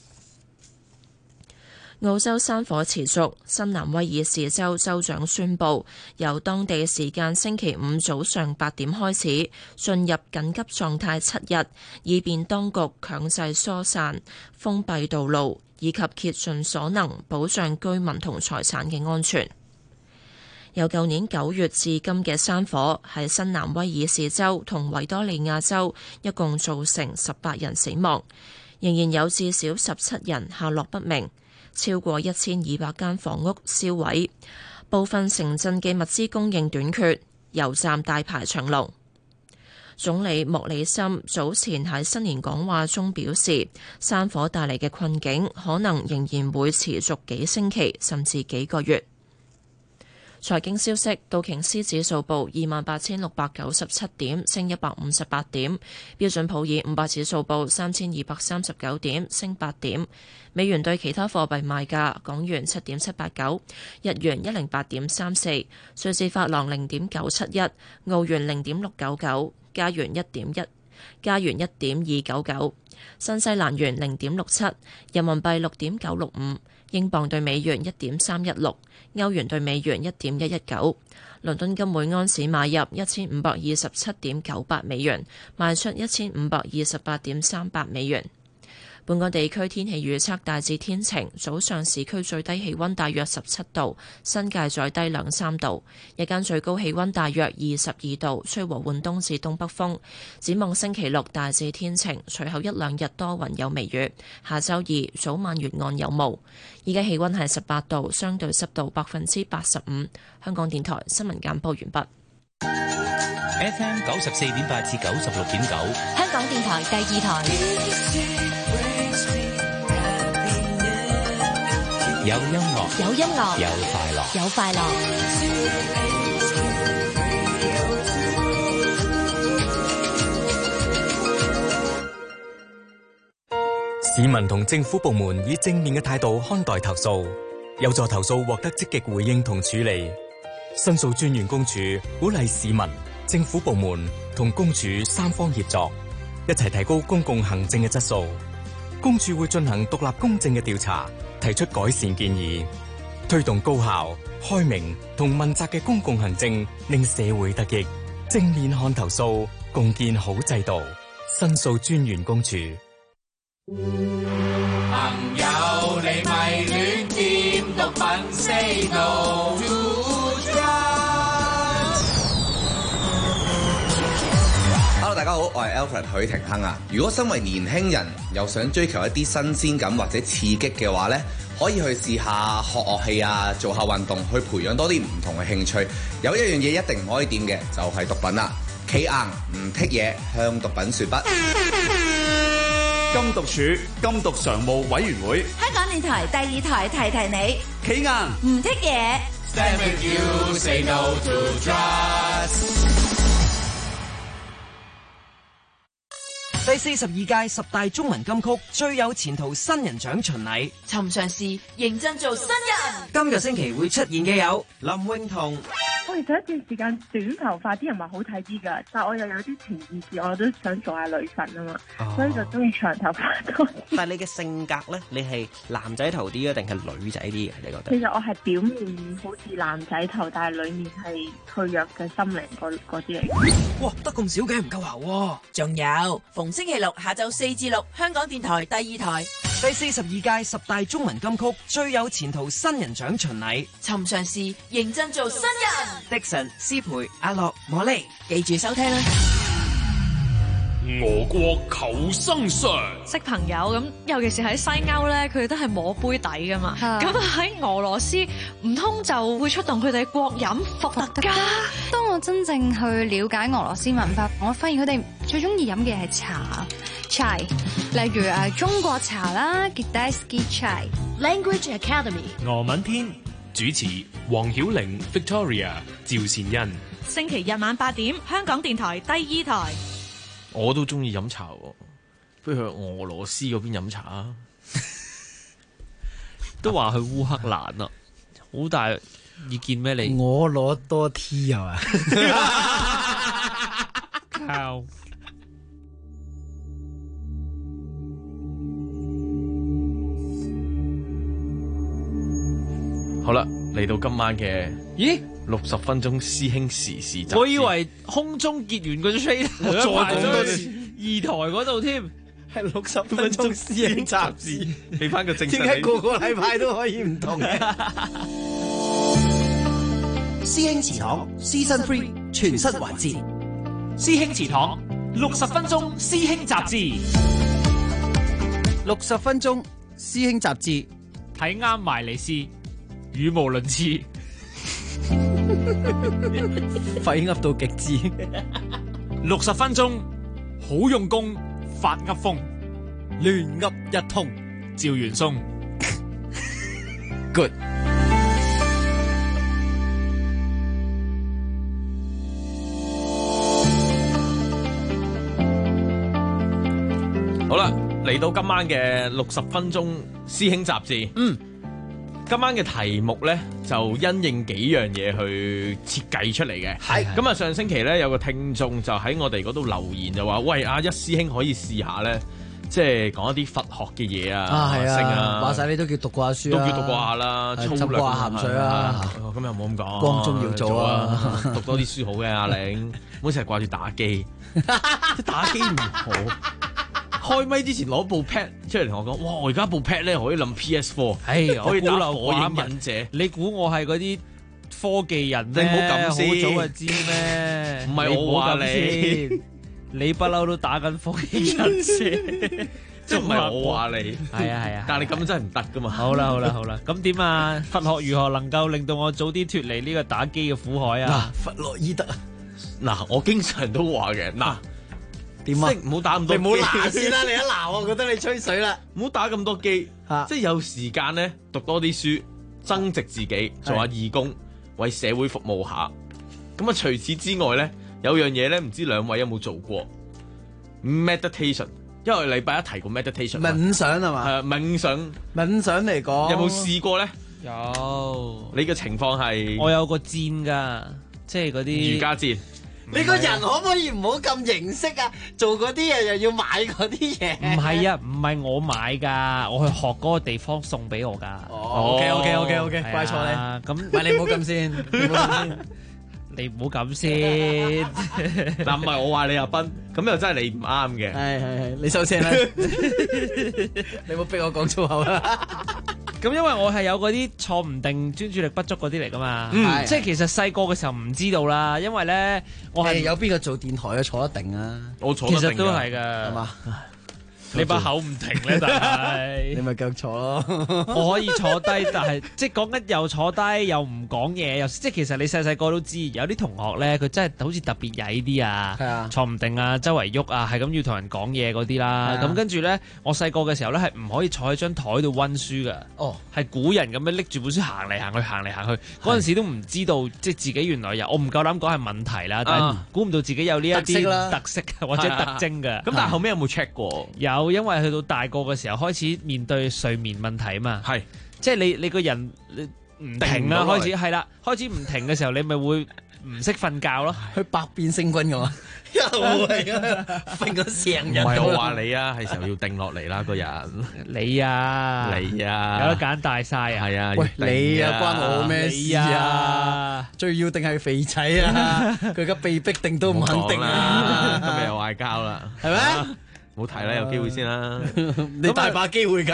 澳洲山火持續，新南威爾士州州長宣布，由當地時間星期5早上8點開始，進入緊急狀態7日，以便當局強制疏散、封閉道路，以及竭盡所能保障居民同財產嘅安全。由舊年9月至今嘅山火喺新南威爾士州同維多利亞州一共造成18人死亡，仍然有至少17人下落不明，超過1200間房屋燒毀，部分城鎮嘅物資供應短缺，油站大排長龍。總理莫里森早前喺新年講話中表示，山火帶嚟嘅困境可能仍然會持續幾星期甚至幾個月。財經消息，道瓊斯指數報28,697點，升158點；標準普爾500指數報3,239點，升8點。美元對其他貨幣賣價：港元7.789，日元108.34，瑞士法郎0.971，澳元0.699，加元1.299，新西蘭元0.67，人民幣6.965。英鎊對美元1.316，歐元對美元1.119，倫敦金每安士買入1527.98美元，賣出1528.38美元。 本港地區天氣預測大致天晴，早上市區最低氣溫大約17度，新界再低2-3度，日間最高氣溫大約22度，吹和緩東至東北風。展望星期六大致天晴，隨後一兩日多雲有微雨，下週2早晚沿岸有霧。依家氣溫係18度，相對濕度85%。香港電台新聞簡報完畢。 FM 94.8至96.9， 香港電台第2台。 有音樂， 有音樂， 有快樂， 有快樂。 市民同政府部門以正面嘅態度看待投訴，有助投訴獲得積極回應同處理。申訴專員公署鼓勵市民、政府部門同公署三方協作，一齊提高公共行政嘅質素。公署會進行獨立公正嘅調查，提出改善建議，推動高效、開明同問責嘅公共行政，令社會得益。正面看投訴，共建好制度。申訴專員公署。 朋友，你咪亂掂毒品 ，say no to drugs。Hello， 大家好，我係 Alfred 許廷鏗啊。如果身為年輕人又想追求一啲新鮮感或者刺激嘅話呢，可以去試下學樂器啊，做下運動，去培養多啲唔同嘅興趣。有一樣嘢一定唔可以掂嘅，就係毒品啦。企硬唔剔嘢，向毒品說不。 禁毒處禁毒常務委員會， 香港電台第2台提提你， 企硬唔剔嘢。 Stand with you, say no to drugs。 第42屆10大中文金曲最有前途新人獎巡禮， 尋常事認真做新人。 今個星期會出現嘅有林詠彤。 我其實一段時間短頭髮啲人話好睇啲㗎，但我又有啲情意結，我都想做下女神啊嘛，所以就中意長頭髮多啲。 但係你嘅性格咧，你係男仔頭啲啊，定係女仔啲嘅？你覺得？ 其實我係表面好似男仔頭，但係裡面係脆弱嘅心靈嗰啲嚟。 哇，得咁少嘅唔夠喉喎！ 仲有逢星期六下晝4至6，香港電台第2台。 第42屆10大中文金曲最有前途新人獎巡禮， 尋常事認真做新人。 Dixon、思培、阿樂、莫莉， 記住收聽啦！ 俄國求生術， 識朋友咁，尤其是喺西歐咧，佢哋都係摸杯底噶嘛。咁喺俄羅斯，唔通就會出動佢哋國飲伏特加？ 當我真正去了解俄羅斯文化，我發現佢哋最中意飲嘅係茶 chai， 例如中國茶啦 Kitaisky chai。Language Academy 俄文篇主持黃曉玲、Victoria、趙善恩。 星期日晚8點，香港電台第2台。 我都中意飲茶，不如去俄羅斯嗰邊飲茶啊！ 都話去烏克蘭啊，好大意見咩？你我攞多 T 係嘛？ 靠！ 好啦，嚟到今晚嘅咦 60分鐘師兄時事集。 我以為空中結緣個 trailer 我再講多次 2台嗰度添， 係60分鐘師兄雜誌， 俾翻個正常。 點解個個禮拜都可以唔同嘅？ 師兄祠堂 Season 3全新環節， 師兄祠堂60分鐘師兄雜誌 ，60分鐘師兄雜誌， 睇啱埋你試，語無倫次。 廢噏到極致 ，60分鐘好用功，發噏風，亂噏一通，趙元松 ，good。 好啦，嚟到今晚嘅60分鐘師兄雜誌。今晚嘅題目咧就因應幾樣嘢去設計出嚟嘅。係咁啊！上星期咧有個聽眾就喺我哋嗰度留言就話：喂，阿一師兄可以試下咧，即係講一啲佛學嘅嘢啊， 係啊， 話晒你都叫讀過下書， 都叫讀過下啦， 浸過下鹹水啊。 咁又冇咁講， 光宗要做啊， 讀多啲書好嘅，阿玲，唔好成日掛住打機，打機唔好。 開咪之前攞部 pad 出嚟同我講，哇！我而家部 pad 咧可以冧 PS4，可以打火影忍者。 你估我係嗰啲科技人你唔好咁先， 好早就知咩？ 唔係我話你不嬲都打緊科技忍者。 即係唔係我話你， 係啊， 但係你咁真係唔得噶嘛。 好啦，咁點啊？佛學如何能夠令到我早啲脫離呢個打機嘅苦海啊？ 弗洛伊德嗱，我經常都話嘅，嗱， 點啊？ 唔好打咁多機， 你唔好鬧先啦，你一鬧我覺得你吹水啦。 唔好打咁多機，即係有時間咧讀多啲書，增值自己，做下義工，為社會服務下。咁啊，除此之外咧，有樣嘢咧，唔知兩位有冇做過 meditation？因為禮拜一提過 meditation， 冥想係嘛？ 係冥想嚟講， 有冇試過咧？ 有。 你嘅情況係？ 我有個箭㗎，即係嗰啲瑜伽箭。 你個人可唔可以唔好咁形式啊？做嗰啲嘢又要買嗰啲嘢？ 唔係啊，唔係我買㗎，我去學嗰個地方送俾我㗎。 OK，怪錯你。 咁唔係你唔好咁先， 你唔好咁先。 嗱，唔係我話你阿斌，咁又真係你唔啱嘅。 係，你收聲啦！你唔好逼我講粗口啦。 咁因為我係有嗰啲坐唔定、專注力不足嗰啲嚟噶嘛，即係其實細個嘅時候唔知道啦，因為咧我係有邊個做電台嘅坐得定啊？ 我坐得定， 其實都係噶，係嘛？你把口唔停咧，但係你咪繼續坐咯。 我可以坐低，但係即係講緊又坐低又唔講嘢，又即係其實你細細個都知，有啲同學咧佢真係好似特別曳啲啊，坐唔定啊，周圍喐啊，係咁要同人講嘢嗰啲啦。咁跟住咧，我細個嘅時候咧係唔可以坐喺張台度溫書噶，係古人咁樣拎住本書行嚟行去，行嚟行去。嗰陣時都唔知道即係自己原來有，我唔夠膽講係問題啦，但係估唔到自己有呢一啲特色或者特徵㗎。 咁但係後尾有冇 check 過？ 有，因為去到大個嘅時候開始面對睡眠問題啊嘛， 係即係你個人唔停啊，開始係啦，開始唔停嘅時候，你咪會唔識瞓覺咯， 去百變星君㗎嘛，又係啊，瞓個成日。 唔係我話你啊，係時候要定落嚟啦，個人。 你啊， 有得揀大晒啊， 係啊， 喂你啊，關我咩事啊？最要定係肥仔啊，佢而家被逼定都唔肯定啊， 今日又嗌交啦， 係咪？ 冇提啦，有機會先啦。 你大把機會㗎，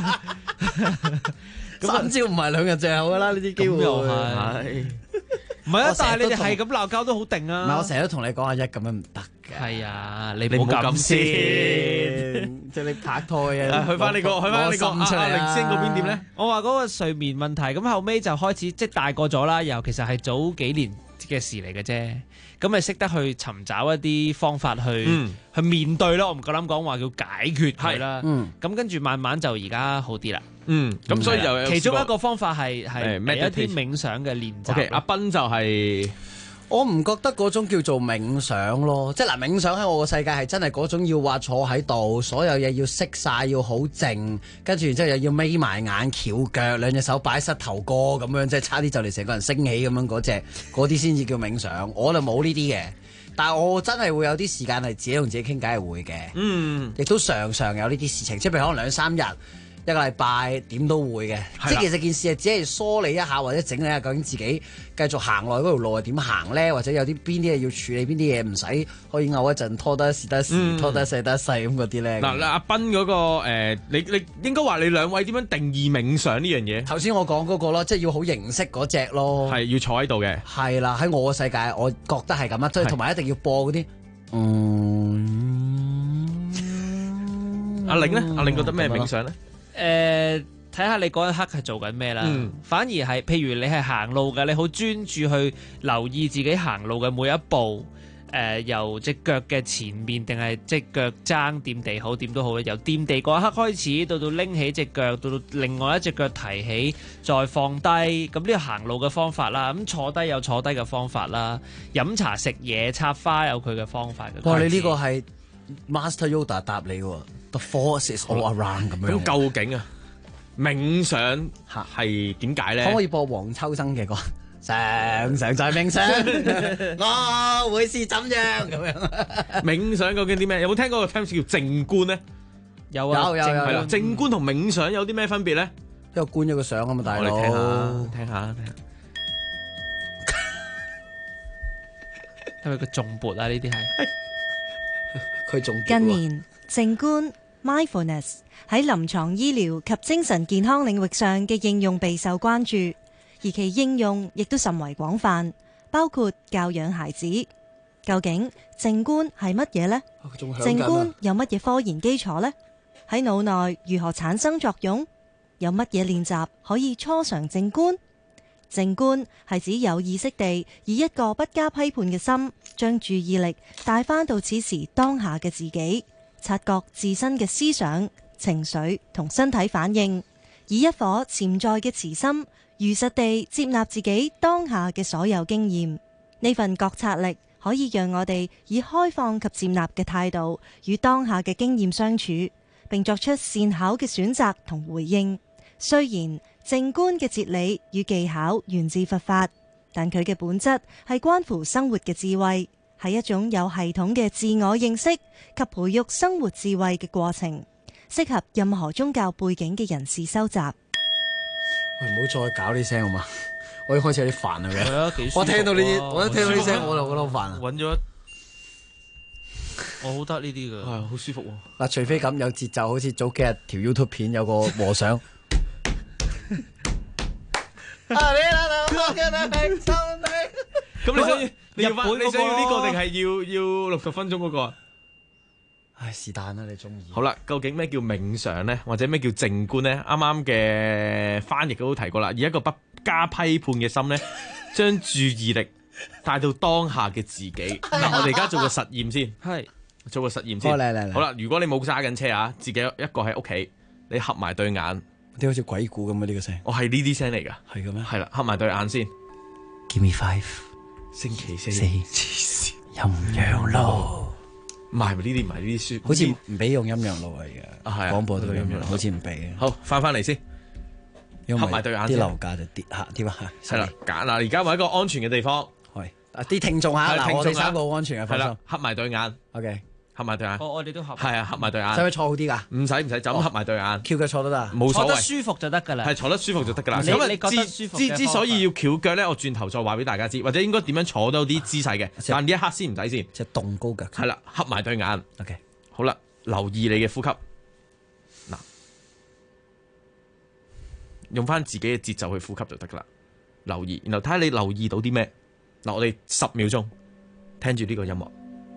三朝唔係兩日就有㗎啦，呢啲機會。 又係，唔係啊？但係你哋係咁鬧交都好定啊。 唔係，我成日都同你講阿一咁樣唔得嘅。 係啊，你唔好咁先。 即係你拍拖嘅。 去翻你個阿凌先嗰邊點咧？ 我話嗰個睡眠問題，咁後尾就開始即係大個咗啦，又其實係早幾年嘅事嚟嘅啫。咁咪識得去尋找一啲方法去面對咯，我唔夠膽講話叫解決佢啦。咁跟住慢慢就而家好啲啦。 咁所以就其中一個方法係一啲冥想嘅練習。 阿斌就係我唔覺得嗰種叫做冥想咯，即係嗱，冥想喺我個世界係真係嗰種要話坐喺度，所有嘢要熄晒，要好靜，跟住然之後又要眯埋眼、翹腳，兩隻手擺膝頭哥咁樣，即係差啲就嚟成個人升起咁樣嗰啲先至叫冥想。我就冇呢啲嘅，但係我真係會有啲時間係自己同自己傾偈係會嘅，亦都常常有呢啲事情，即係譬如可能2-3日。一個禮拜點都會嘅，即係其實件事係只係梳理一下或者整理下究竟自己繼續行落嗰條路係點行咧，或者有啲邊啲嘢要處理，邊啲嘢唔使可以拗一陣，拖得時得時，拖得細得細咁嗰啲咧。 嗱，阿斌嗰個你應該話你兩位點樣定義冥想呢樣嘢？ 頭先我講嗰個咯，即係要好形式嗰隻咯， 係要坐喺度嘅。 係啦，喺我嘅世界，我覺得係咁啊，即係同埋一定要播嗰啲。 阿玲咧，阿玲覺得咩冥想咧？ 睇下你嗰一刻係做緊咩啦，反而係譬如你係行路嘅，你好專注去留意自己行路嘅每一步，由隻腳嘅前面定係隻腳踭掂地好點都好，由掂地嗰一刻開始，到拎起隻腳，到另外一隻腳提起，再放低，咁呢個行路嘅方法啦，咁坐低有坐低嘅方法啦，飲茶食嘢插花有佢嘅方法嘅。 哇！你呢個係 Master Yoda 答你喎。The force is all around 咁樣。 咁究竟啊，冥想係點解咧？ 可唔可以播黃秋生嘅歌？常常在冥想，我會是怎樣咁樣？ 冥想究竟啲咩？有冇聽過個 term 叫靜觀咧？ 有啊， 係啦。靜觀同冥想有啲咩分別咧？ 一個觀一個想啊嘛，大佬。 我哋聽下。 係咪個重撥啊？呢啲係佢仲近年靜觀 mindfulness 喺臨床醫療及精神健康領域上嘅應用備受關注，而其應用亦都甚為廣泛，包括教養孩子。究竟靜觀係乜嘢呢？靜觀有乜嘢科研基礎呢？喺腦內如何產生作用？有乜嘢練習可以初嘗靜觀？靜觀係指有意識地以一個不加批判嘅心，將注意力帶返到此時當下嘅自己，察覺自身嘅思想、情緒同身體反應，以一顆潛在嘅慈心，如實地接納自己當下嘅所有經驗。呢份覺察力可以讓我哋以開放及接納嘅態度與當下嘅經驗相處，並作出善巧嘅選擇同回應。雖然靜觀嘅哲理與技巧源自佛法，但佢嘅本質係關乎生活嘅智慧，係一種有系統嘅自我認識及培育生活智慧嘅過程，適合任何宗教背景嘅人士收集。 喂，唔好再搞呢聲好嘛？我已經開始有啲煩啊！ 係啊，幾舒服啊！ 我聽到呢啲，我一聽到呢聲，我就覺得好煩啊！ 揾咗，我好得呢啲㗎， 係好舒服喎。 嗱，除非咁有節奏，好似早幾日條 YouTube 片有個和尚。 咁你想要呢個定係要60分鐘嗰個？ 唉，是但啦，你中意。 好啦，究竟咩叫冥想咧，或者咩叫靜觀咧？啱啱嘅翻譯都提過啦，以一個不加批判嘅心咧，將注意力帶到當下嘅自己。嗱，我哋而家做個實驗先， 係做個實驗先。 嚟。 好啦，如果你冇揸緊車啊，自己一個喺屋企，你合埋對眼， 啲好似鬼故咁啊！呢個聲， 我係呢啲聲嚟㗎， 係嘅咩？ 係啦，合埋對眼先。 Give me 5， 星期四， 陰陽路。 唔係呢啲，唔係呢啲書， 好似唔俾用陰陽路嚟嘅。 係廣播都陰陽路，好似唔俾嘅。 好，翻嚟先，合埋對眼先。 啲樓價就跌下，點啊？ 係啦，嗱，而家揾一個安全嘅地方。 係，啲聽眾嚇，嗱，我哋3個好安全嘅，放心。 合埋對眼。OK。合埋對眼， 我哋都合。 係啊，合埋對眼。 使唔使坐好啲㗎？ 唔使，就咁合埋對眼，翹腳坐都得， 冇所謂。 坐得舒服就得㗎啦。 係坐得舒服就得㗎啦。 咁你覺得舒服？ 之所以要翹腳咧，我轉頭再話俾大家知，或者應該點樣坐到啲姿勢嘅。但呢一刻先唔使先， 即係動高腳。 係啦，合埋對眼。 OK， 好啦，留意你嘅呼吸。嗱，用翻自己嘅節奏去呼吸就得㗎啦。留意，然後睇下你留意到啲咩。嗱，我哋10秒鐘聽住呢個音樂。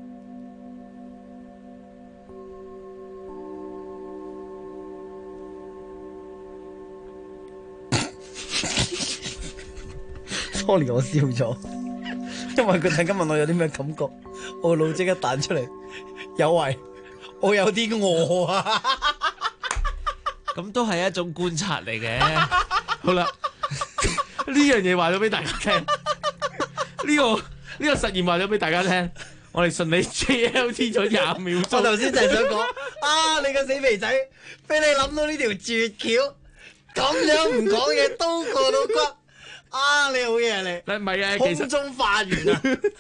Sorry， 我笑咗，因為佢突然間問我有啲咩感覺，我腦即刻彈出嚟，有為，我有啲餓啊！ 咁都係一種觀察嚟嘅。 好啦，呢樣嘢話咗俾大家聽，呢個實驗話咗俾大家聽，我哋順利 JLT 咗20秒鐘。 我頭先就係想講啊，你個死肥仔，俾你諗到呢條絕橋，咁樣唔講嘢都過到骨。啊！你好嘢你， 唔係啊， 其實空中化緣啊，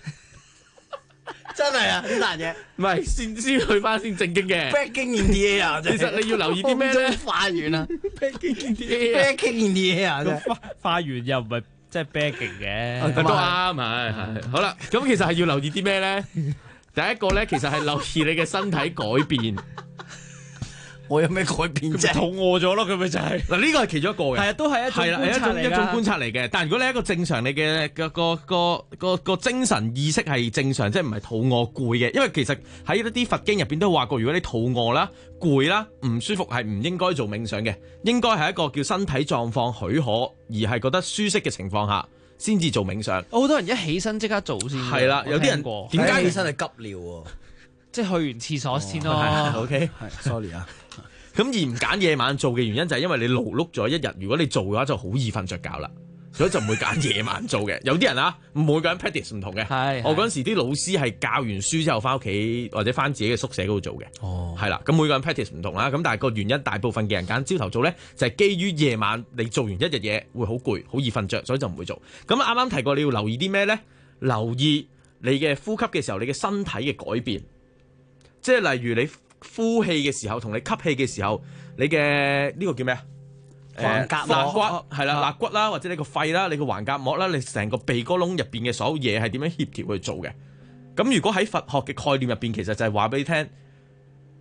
真係啊呢壇嘢， 唔係先去翻先正經嘅。 Breaking in the air， 其實你要留意啲咩咧？ 空中化緣啊 ，Breaking in the air，Breaking in the air， 個化緣又唔係即係 breaking 嘅， 都啱係。好啦，咁其實係要留意啲咩咧？第一個咧，其實係留意你嘅身體改變。 我有咩改變啫？ 肚餓咗咯，佢咪就係嗱，呢個係其中一個嘅， 係啊，都係一種觀察嚟嘅。但係如果你係一個正常，你嘅個精神意識係正常，即係唔係肚餓攰嘅。因為其實喺一啲佛經入邊都話過，如果你肚餓啦、攰啦、唔舒服，係唔應該做冥想嘅，應該係一個叫身體狀況許可而係覺得舒適嘅情況下先至做冥想。 好多人一起身即刻做先。 係啦，有啲人點解起身係急尿喎？ 即係去完廁所先咯。 OK， sorry 啊。 咁而唔揀夜晚做嘅原因就係因為你勞碌咗一日，如果你做嘅話就好易瞓着覺啦，所以就唔會揀夜晚做嘅。有啲人啊，每個人 practice 唔同嘅。我嗰陣時啲老師係教完書之後翻屋企或者翻自己嘅宿舍嗰度做嘅。係啦，咁每個人 practice 唔同啦。咁但係個原因，大部分嘅人揀朝頭做咧，就係基於夜晚你做完一日嘢會好攰，好易瞓着，所以就唔會做。咁啱啱提過你要留意啲咩咧？留意你嘅呼吸嘅時候，你嘅身體嘅改變，即係例如你呼氣嘅時候同你吸氣嘅時候，你嘅呢個叫咩啊？ 橫膈肋骨係啦，肋骨啦，或者你個肺啦，你個橫膈膜啦，你成個鼻哥窿入邊嘅所有嘢係點樣協調去做嘅？咁如果喺佛學嘅概念入邊，其實就係話俾你聽，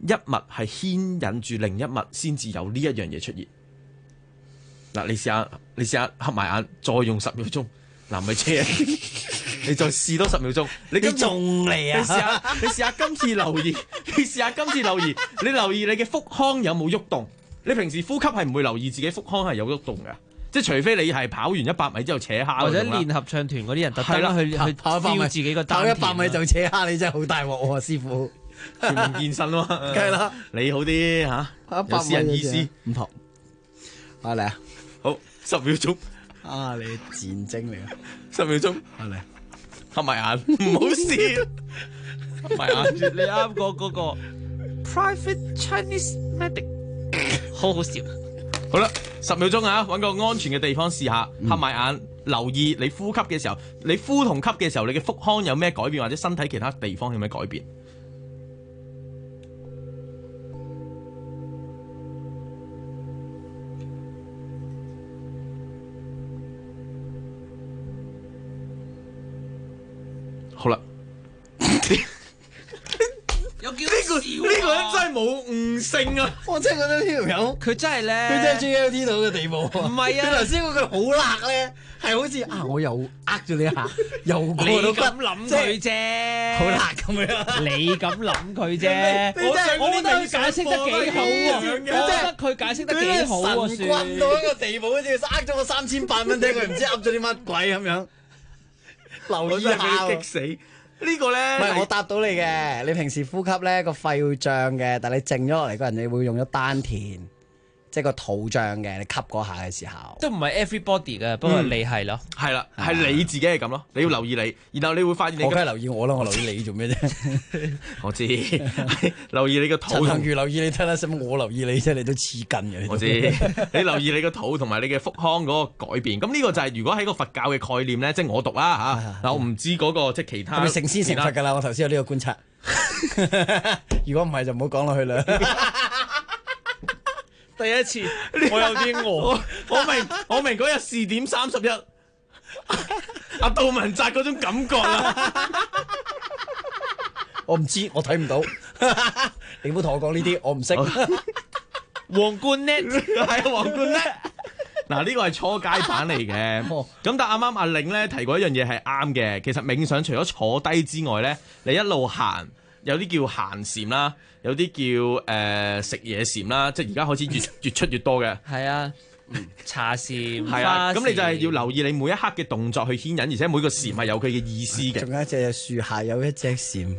一物係牽引住另一物先至有呢一樣嘢出現。嗱，你試下合埋眼，再用10秒鐘，嗱咪車，你再試多10秒鐘，你仲嚟啊？ 你試下今次留意，你留意你嘅腹腔有冇喐動？你平時呼吸係唔會留意自己腹腔係有喐動嘅，即係除非你係跑完100米之後扯蝦， 或者練合唱團嗰啲人特登去跑100米自己個丹田， 跑100米就扯蝦，你真係好大鑊喎，師傅。 全民健身咯， 梗係啦， 你好啲嚇，有私人醫師唔同。嚟啊！ 好，10秒鐘。 啊，你戰精嚟啊 ！10秒鐘， 嚟， 合埋眼，唔好笑。合埋眼， 你啱講嗰個 Private Chinese Medic， 好好笑。 好啦，10秒鐘啊，揾個安全嘅地方試下，合埋眼，留意你呼吸嘅時候，你呼同吸嘅時候，你嘅腹腔有咩改變，或者身體其他地方有咩改變。好啦， 有叫呢個人真係冇悟性啊！ 我真係覺得呢條友佢真係咧， 佢真係 GLT 到嘅地步。 唔係啊， 佢頭先嗰句好辣咧，係好似我又呃咗你一下，又過到你咁諗佢啫， 好辣咁樣。 你咁諗佢啫，我覺得佢解釋得幾好喎，我覺得佢解釋得幾好喎， 神棍到一個地步，好似呃咗我3800蚊，聽佢唔知噏咗啲乜鬼咁樣。留意下， 激死呢個咧。 唔係我答到你嘅，你平時呼吸咧個肺會脹嘅，但係你靜咗落嚟個人，你會用咗丹田，即係個肚脹嘅，你吸嗰下嘅時候， 都唔係 everybody 嘅，不過你係咯， 係啦，係你自己係咁咯，你要留意你，然後你會發現你， 我梗係留意我啦，我留意你做咩啫？ 我知，留意你個肚， 陳幸如留意你睇啦，使乜我留意你啫？你都黐筋嘅， 我知，你留意你個肚同埋你嘅腹腔嗰個改變，咁呢個就係如果喺個佛教嘅概念咧，即係我讀啦嚇，嗱我唔知嗰個即係其他， 係咪成仙成佛㗎啦？我頭先有呢個觀察，如果唔係就唔好講落去啦。 第一次我有啲餓， 我明嗰日視點31，阿杜汶澤嗰種感覺啊！ 我唔知，我睇唔到，你唔好同我講呢啲，我唔識。 皇冠呢？ 係皇冠呢？嗱，呢個係初階版嚟嘅。咁但啱啱阿玲咧提過一樣嘢係啱嘅，其實冥想除咗坐低之外咧，你一路行，有啲叫行禪啦。有啲叫食嘢禪啦，即係而家開始越出越多嘅。 係啊，茶禪係啊，咁你就係要留意你每一刻嘅動作去牽引，而且每個禪係有佢嘅意思嘅。 仲有一隻樹下有一隻禪，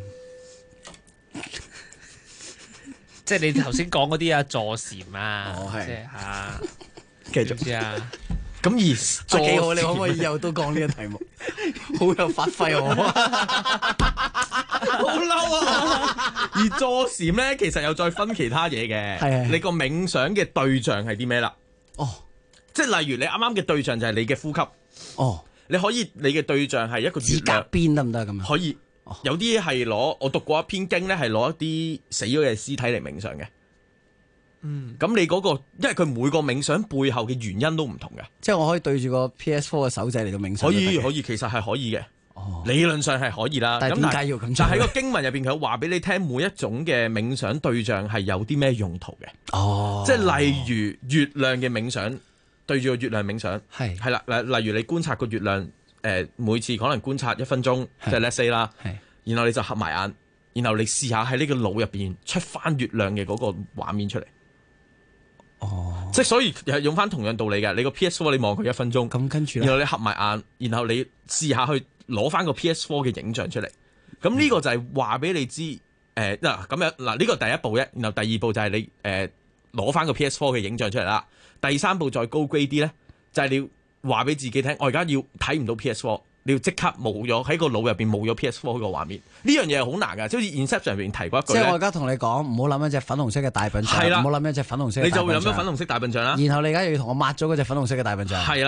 即係你頭先講嗰啲啊坐禪啊， 係即係嚇， 繼續知啊。 咁而幾好，你可唔可以以後都講呢個題目？好有發揮喎！ 好嬲啊！而坐禪咧，其實又再分其他嘢嘅。係你個冥想嘅對象係啲咩啦？ 哦， 即係例如你啱啱嘅對象就係你嘅呼吸。 哦， 你可以你嘅對象係一個指甲邊得唔得咁啊？ 可以。有啲係攞我讀過一篇經咧，係攞一啲死咗嘅屍體嚟冥想嘅。咁你嗰個，因為佢每個冥想背後嘅原因都唔同嘅， 即係我可以對住個 PS4 嘅手仔嚟到冥想。 可以，其實係可以嘅。理論上係可以啦。 但係點解要咁做？ 但喺個經文入邊，佢話俾你聽，每一種嘅冥想對象係有啲咩用途嘅。 哦， 即係例如月亮嘅冥想，對住個月亮冥想，係啦。例如你觀察個月亮，每次可能觀察1分鐘，即係 let's say 啦。然後你就合埋眼，然後你試下喺呢個腦入邊出翻月亮嘅嗰個畫面出嚟。哦，即係所以用翻同樣道理嘅，你個 PS4 你望佢1分鐘， 咁跟住， 然後你合埋眼，然後你試下去攞翻個 PS4 嘅影像出嚟，咁呢個就係話俾你知，嗱咁樣嗱呢個第一步啫，然後第二步就係你攞翻個 PS4 嘅影像出嚟啦，第3步再高 grade 啲咧，就係你要話俾自己聽，我而家要睇唔到 PS4。你要即刻冇咗喺個腦入邊冇咗 PS4 個畫面，呢樣嘢係好難㗎，即係好似 Inception 入邊提過一句。 即係我而家同你講，唔好諗一隻粉紅色嘅大笨象，唔好諗一隻粉紅色嘅大笨象。 你就會諗咗粉紅色大笨象啦。 然後你而家又要同我抹咗嗰隻粉紅色嘅大笨象。 係啦，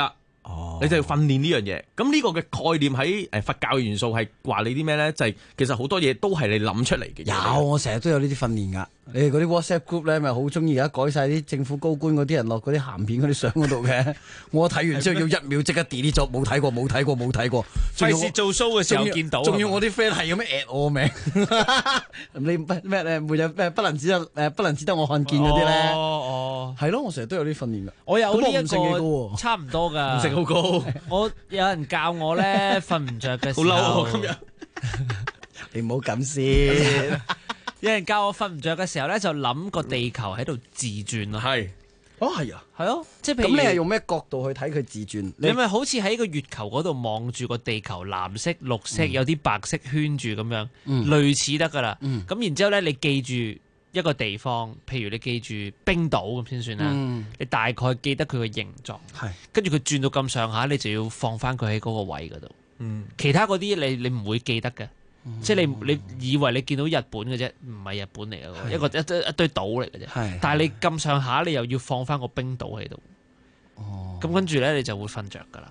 你就要訓練呢樣嘢。咁呢個嘅概念喺佛教嘅元素係話你啲咩咧？就係其實好多嘢都係你諗出嚟嘅。 有，我成日都有呢啲訓練㗎。你哋嗰啲 WhatsApp group 咧，咪好中意而家改晒啲政府高官嗰啲人落嗰啲鹹片嗰啲相嗰度嘅。我睇完之後要1秒即刻 delete 咗，冇睇過。 費事做 show 嘅時候見到。 仲要我啲 friend 係咁樣 at 我名。你咩每日不能只得我看見嗰啲咧。係咯，我成日都有啲訓練㗎。 我有呢一個差唔多㗎。 唔食好高。 我有人教我咧，瞓唔着嘅時候。 好嬲今日。 你唔好咁先。 有人教我瞓唔着嘅時候咧，就諗個地球喺度自轉咯。 係。 係啊， 係咯，即係譬如咁你係用咩角度去睇佢自轉？ 你咪好似喺個月球嗰度望住個地球，藍色、綠色，有啲白色圈住咁樣，類似得噶啦。咁然之後咧，你記住一個地方，譬如你記住冰島咁先算啦。你大概記得佢嘅形狀，跟住佢轉到咁上下，你就要放翻佢喺嗰個位嗰度。其他嗰啲你唔會記得嘅。即係你以為你見到日本嘅啫，唔係日本嚟嘅，一堆島嚟嘅啫。但係你咁上下，你又要放翻個冰島喺度。咁跟住咧，你就會瞓着噶啦。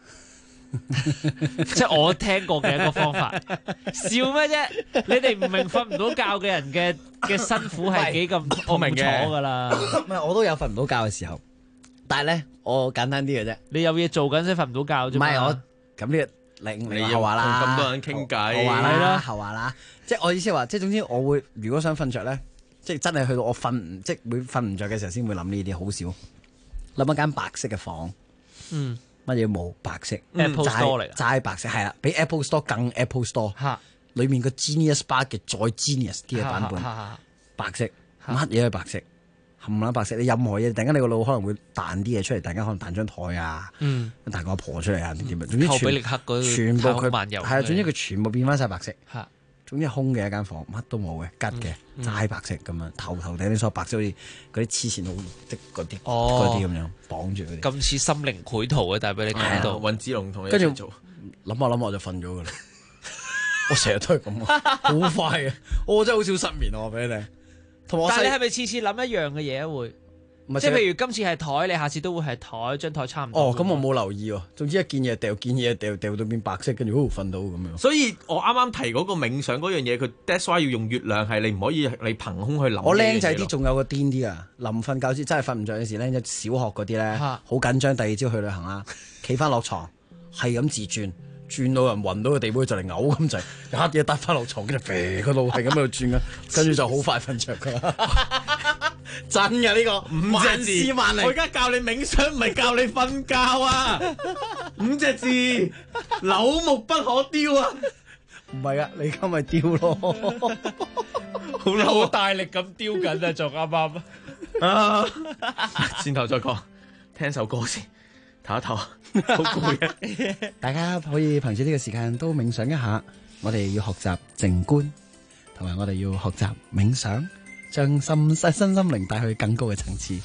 咁即係我聽過嘅一個方法。笑咩啫？你哋唔明瞓唔到覺嘅人嘅辛苦係幾咁痛楚噶啦。 唔係，我都有瞓唔到覺嘅時候，但係咧，我簡單啲嘅啫。 你有嘢做緊先瞓唔到覺啫嘛。 唔係我咁呢個。你後話啦， 同咁多人傾偈， 後話啦，即係我意思係話，即係總之我會如果想瞓着咧，即係真係去到我即係會瞓唔着嘅時候先會諗呢啲，好少諗一間白色嘅房，乜嘢冇白色 Apple Store 嚟， 齋白色係啦，比 Apple Store 更 Apple Store，裏面個 Genius Bar 嘅再 Genius 啲嘅版本，白色乜嘢都白色。冚唪唥白色，你任何嘢，突然間你個腦可能會彈啲嘢出嚟，突然間可能彈張台啊，彈個阿婆出嚟啊，點啊，總之全部佢係啊，總之佢全部變翻晒白色，總之空嘅一間房，乜都冇嘅，吉嘅，齋白色咁樣，頭頂啲所有白色，好似嗰啲黐線佬即嗰啲咁樣綁住嗰啲， 咁似心靈繪圖嘅，但係俾你睇到， 雲子龍同你跟住做，諗下我就瞓咗噶啦，我成日都係咁，好快嘅，我真係好少失眠啊，我俾你聽。 但係你係咪次次諗一樣嘅嘢會？即係譬如今次係台，你下次都會係台，張台差唔多。 咁我冇留意喎。總之一件嘢掉到變白色，跟住瞓到咁樣。 所以我啱啱提嗰個冥想嗰樣嘢，佢 that's why 要用月亮，係你唔可以你憑空去諗。 我僆仔啲仲有個癲啲啊！臨瞓覺先真係瞓唔着嘅時咧，小學嗰啲咧好緊張，第二朝去旅行啦，企翻落床係咁自轉到人暈到個地步就嚟嘔咁滯，一嘢搭翻落床，跟住肥個腦係咁喺度轉啊，跟住就好快瞓着噶啦。真嘅呢個 5隻字，我而家教你冥想，唔係教你瞓覺啊！5隻字，朽木不可雕啊！ 唔係啊，你而家咪雕咯， 好大力咁雕緊啊，仲啱啊！轉頭再講，聽首歌先。唞一唞，好攰啊！ 大家可以憑住呢個時間都冥想一下。我哋要學習靜觀，同埋我哋要學習冥想，將身心靈帶去更高嘅層次。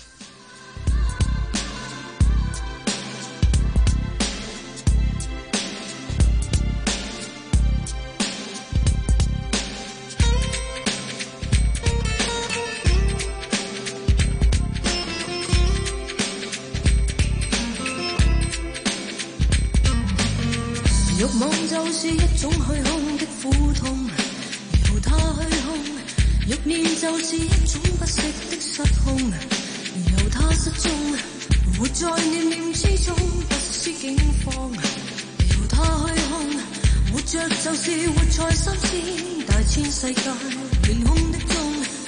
欲望就是一種虛空的苦痛，由它虛空；欲念就是一種不息的失控，由它失蹤。活在念念之中，不思境況，由它虛空。活着就是活在三千大千世界，連空的中。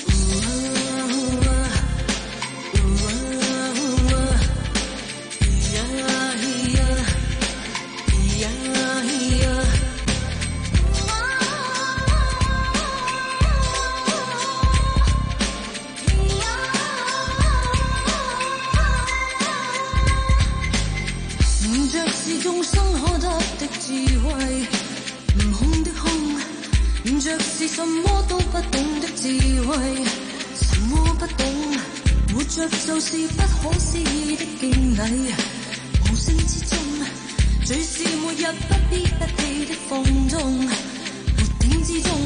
眾生可得的智慧，悟空的空，悟着是什麼都不懂的智慧，什麼不懂，活着就是不可思議的敬禮，無聲之中，最是每日不必不棄的放縱，活境之中。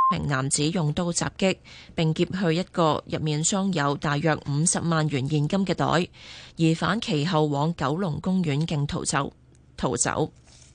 名男子用刀襲擊，並劫去一個入面裝有大約50萬元現金嘅袋，疑犯其後往九龍公園徑逃走。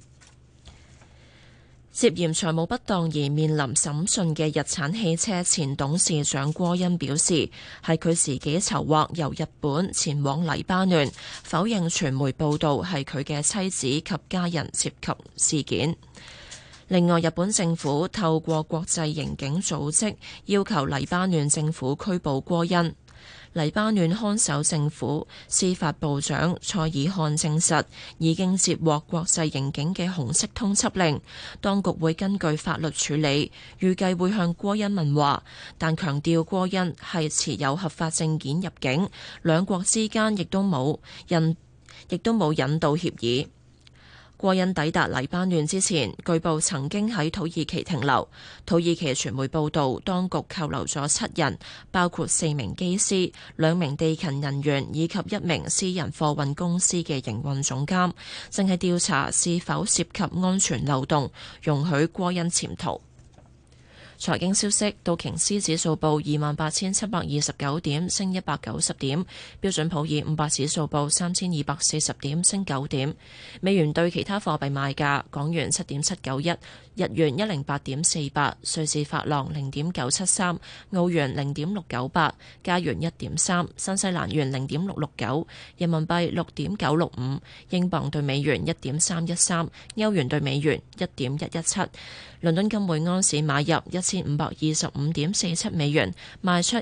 涉嫌財務不當而面臨審訊嘅日產汽車前董事長郭恩表示，係佢自己籌劃由日本前往黎巴嫩，否認傳媒報道係佢嘅妻子及家人涉及事件。另外，日本政府透過國際刑警組織要求黎巴嫩政府拘捕郭恩。黎巴嫩看守政府司法部長塞爾汗證實，已經接獲國際刑警嘅紅色通緝令，當局會根據法律處理，預計會向郭恩問話，但強調郭恩係持有合法證件入境，兩國之間亦都冇引渡協議。郭恩抵達黎巴嫩之前，據報曾經喺土耳其停留。土耳其傳媒報道，當局扣留咗7人，包括4名機師、2名地勤人員以及1名私人貨運公司嘅營運總監，正係調查是否涉及安全漏洞，容許郭恩潛逃。財經消息，道瓊斯指數報28,729點，升190點；標準普爾500指數報3,240點，升9點。美元對其他貨幣賣價：港元7.791，日元108.48，瑞士法郎0.973，澳元0.698，加元1.3，新西蘭元0.669，人民幣6.965，英鎊對美元1.313，歐元對美元1.117。倫敦金每盎司買入1525.47美元，賣出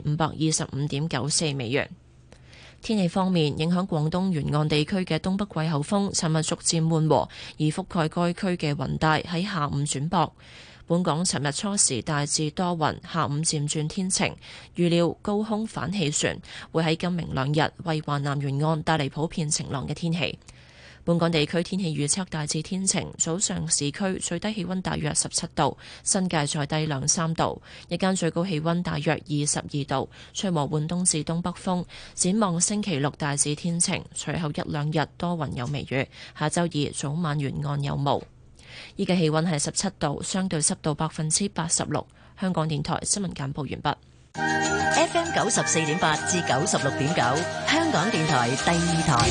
1525.94美元。天氣方面，影響廣東沿岸地區嘅東北季候風尋日逐漸緩和，而覆蓋該區嘅雲帶喺下午轉薄。本港尋日初時大致多雲，下午漸轉天晴。預料高空反氣旋會喺今明兩日為華南沿岸帶嚟普遍晴朗嘅天氣。本港地區天氣預測大致天晴，早上市區最低氣溫大約17度，新界再低2-3度，日間最高氣溫大約22度，吹和緩東至東北風。展望星期六大致天晴，隨後1-2日多雲有微雨，下週2早晚沿岸有霧。依家氣溫係17度，相對濕度86%。香港電台新聞簡報完畢。 FM 94.8至96.9，香港電台第2台。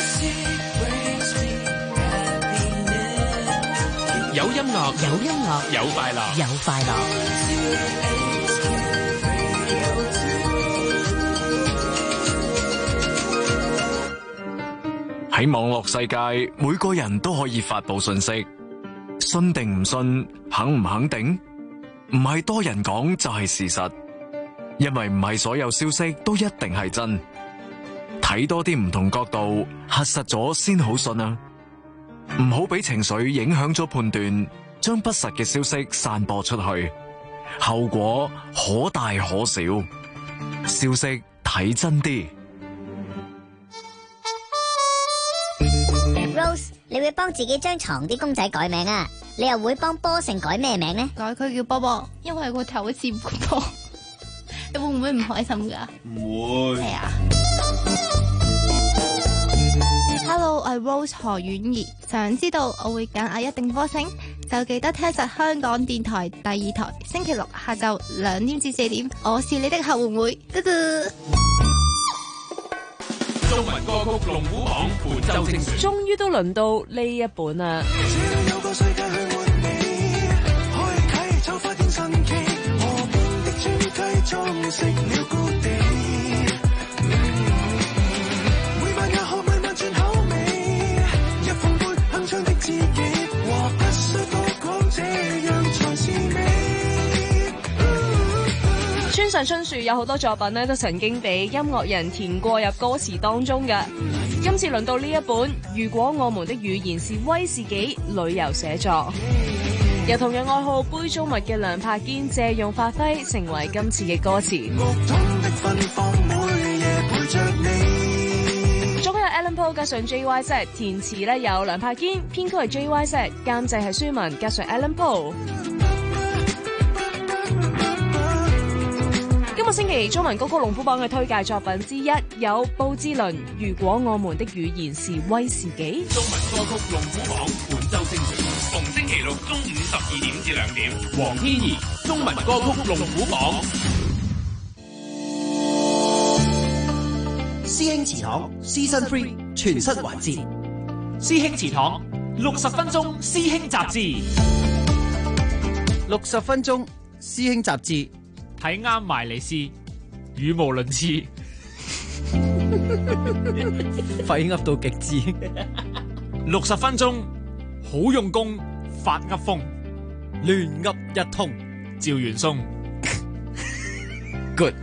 有音樂， 有音樂， 有快樂， 有快樂。 喺網絡世界，每個人都可以發佈信息，信定唔信，肯唔肯定，唔係多人講就係事實，因為唔係所有消息都一定係真，睇多啲唔同角度，核實咗先好信啊！唔好俾情緒影響咗判斷，將不實嘅消息散播出去，後果可大可小。消息睇真啲。 Rose， 你會幫自己張床啲公仔改名啊？你又會幫波成改咩名呢？ 改佢叫波波，因為個頭似波。你會唔會唔開心噶？ 唔會。 係啊。Hello， 我係 Rose 何婉儀。想知道我會揀阿一定波星，就記得聽實香港電台第2台，星期六下晝2點至4點。我是你的後援會，嘟嘟。 中文歌曲龍虎榜本周精選， 終於都輪到呢一本啦。村上春樹有好多作品呢，都曾經俾音樂人填過入歌詞當中嘅。今次輪到呢一本《如果我們的語言是威士忌》旅遊寫作，由同樣愛好杯中物嘅梁柏堅借用發揮，成為今次嘅歌詞。作曲有 Alan Paul 加上 JYZ， 填詞呢有梁柏堅，編曲係 JYZ， 監製係舒文加上 Alan Paul。今個星期中文歌曲龍虎榜嘅推介作品之一有布志綸《如果我們的語言是威士忌》。 中文歌曲龍虎榜本周精選，逢星期六中午12點至2點，黃天怡。 中文歌曲龍虎榜。 師兄祠堂 Season 3全新環節， 師兄祠堂60分鐘師兄雜誌 ，60分鐘師兄雜誌， 睇啱埋你試，語無倫次， 廢噏到極致。 60分鐘好用功，發噏風， 亂噏一通， 趙元松。 Good。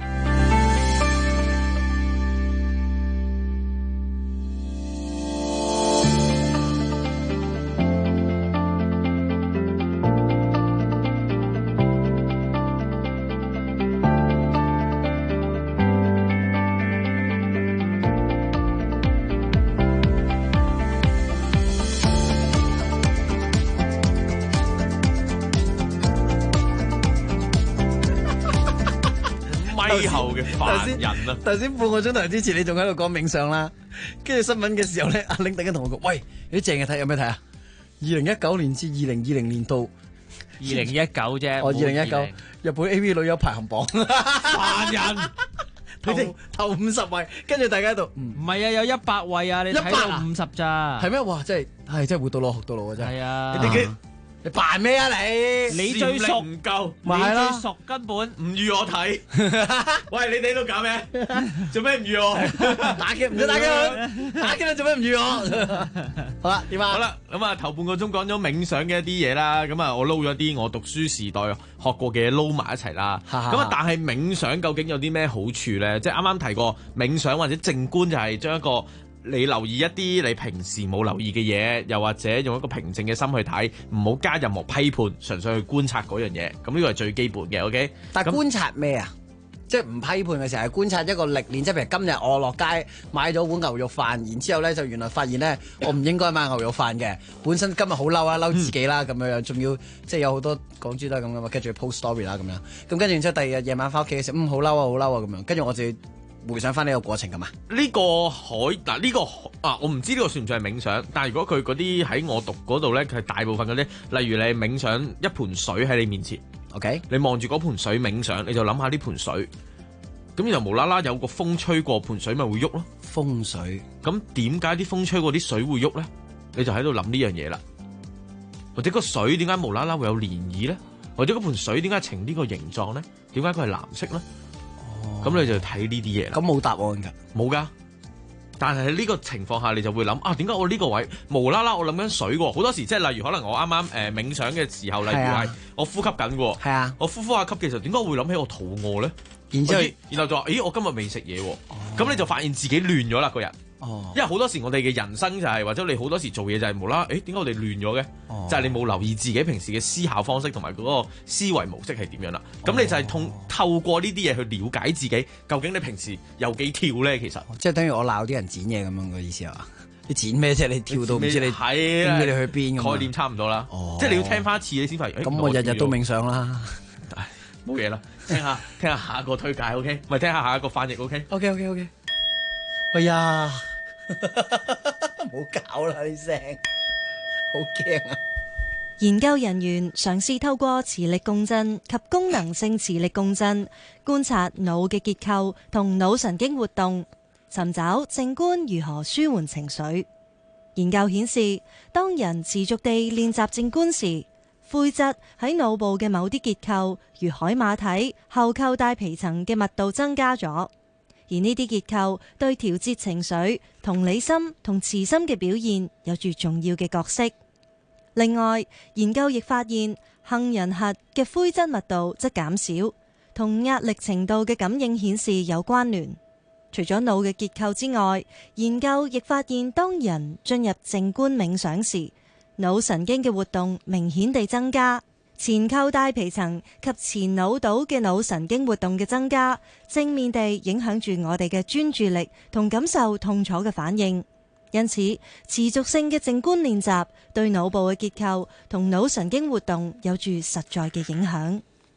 頭先半個鐘頭之前，你仲喺度講冥想啦，跟住新聞嘅時候咧，阿玲突然間同我講：喂，有啲正嘅睇，有咩睇啊？2019年至2020年度 ，2019啫， 哦，2019日本 AV 女優排行榜， 煩人， 頭50位，跟住大家喺度， 唔係啊，有100位啊，你睇到50咋？ 係咩？哇，真係活到老學到老啊，真係。 係啊。 你扮咩啊你最熟唔夠， 你最熟根本唔預我睇。喂，你哋喺度搞咩？做咩唔預我？ 打機唔使打機，打機你做咩唔預我？好啦，點啊？ 好啦，咁啊頭半個鐘講咗冥想嘅一啲嘢啦，咁啊我撈咗啲我讀書時代學過嘅嘢撈埋一齊啦。咁啊，但係冥想究竟有啲咩好處咧？即係啱啱提過冥想或者靜觀就係將一個你留意一啲你平時冇留意嘅嘢，又或者用一個平靜嘅心去睇，唔好加任何批判，純粹去觀察嗰樣嘢。咁呢個係最基本嘅 ，OK？ 但係觀察咩啊？即係唔批判嘅時候係觀察一個歷練，即係譬如今日我落街買咗碗牛肉飯，然之後咧就原來發現咧我唔應該買牛肉飯嘅，本身今日好嬲啊，嬲自己啦咁樣，仲要即係有好多港豬都係咁噶嘛，跟住 post story 啦咁樣，咁跟住然之後第二日夜晚翻屋企嘅時候，好嬲啊咁樣，跟住我就要回想翻呢個過程噶嘛？ 呢個呢個我唔知呢個算唔算係冥想，但係如果佢嗰啲喺我讀嗰度咧，佢係大部分嗰啲，例如你冥想一盆水喺你面前 ，OK， 你望住嗰盆水冥想，你就諗下呢盆水，咁然後無啦啦有個風吹過盆水咪會喐咯， 風水， 咁點解啲風吹過啲水會喐咧？你就喺度諗呢樣嘢啦，或者個水點解無啦啦會有漣漪咧？或者嗰盆水點解呈呢個形狀咧？點解佢係藍色咧？咁你就睇呢啲嘢啦。 咁冇答案㗎， 冇㗎。但係喺呢個情況下，你就會諗點解我呢個位無啦啦我諗緊水喎？好多時即係例如可能我啱啱冥想嘅時候，例如係我呼吸緊喎。係啊。我呼下吸嘅時候，點解會諗起我肚餓咧？然後就話：咦，我今日未食嘢喎。咁你就發現自己亂咗啦個人。因為好多時我哋嘅人生就係或者你好多時做嘢就係無啦啦，點解我哋亂咗嘅？就係你冇留意自己平時嘅思考方式同埋嗰個思維模式係點樣啦。咁你就係透過呢啲嘢去了解自己，究竟你平時有幾跳咧？其實即係等於我鬧啲人剪嘢咁樣嘅意思係嘛？你剪咩啫？你跳到唔知你點知你去邊？ 概念差唔多啦。即係你要聽翻一次你先發現。 咁我日日都冥想啦。 冇嘢啦，聽下下一個推介 OK， 咪聽下一個翻譯 OK。哎呀！唔好搞啦！呢聲好驚啊！ 研究人員嘗試透過磁力共振及功能性磁力共振觀察腦嘅結構同腦神經活動，尋找靜觀如何舒緩情緒。研究顯示，當人持續地練習靜觀時，灰質喺腦部嘅某啲結構，如海馬體、後扣帶皮層嘅密度增加咗。而呢啲結構對調節情緒、同理心同慈心嘅表現有住重要嘅角色。另外，研究亦發現杏仁核嘅灰質密度則減少，同壓力程度嘅感應顯示有關聯。除咗腦嘅結構之外，研究亦發現當人進入靜觀冥想時，腦神經嘅活動明顯地增加。前扣帶皮層及前腦島嘅腦神經活動嘅增加，正面地影響住我哋嘅專注力同感受痛楚嘅反應。因此，持續性嘅靜觀練習對腦部嘅結構同腦神經活動有住實在嘅影響。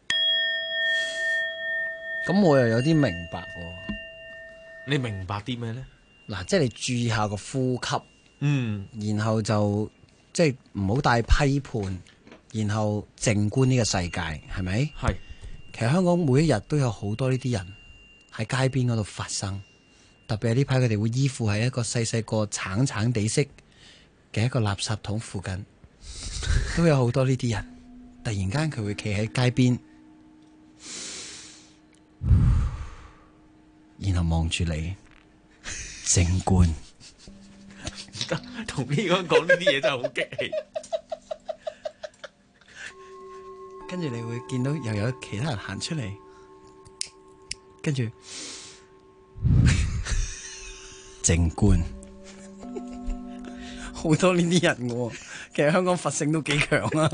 咁我又有啲明白喎。 你明白啲咩呢？ 嗱，即係你注意下個呼吸，然後就即係唔好帶批判。 然後靜觀呢個世界，係咪？ 係。 其實香港每一日都有好多呢啲人喺街邊嗰度發生，特別係呢排佢哋會依附喺一個細細個橙橙地色嘅一個垃圾桶附近，都有好多呢啲人。突然間佢會企喺街邊，然後望住你靜觀。 同呢個講呢啲嘢真係好激氣。 跟住你會見到又有其他人行出嚟，跟住靜觀，好多呢啲人喎。其實香港佛性都幾強啊，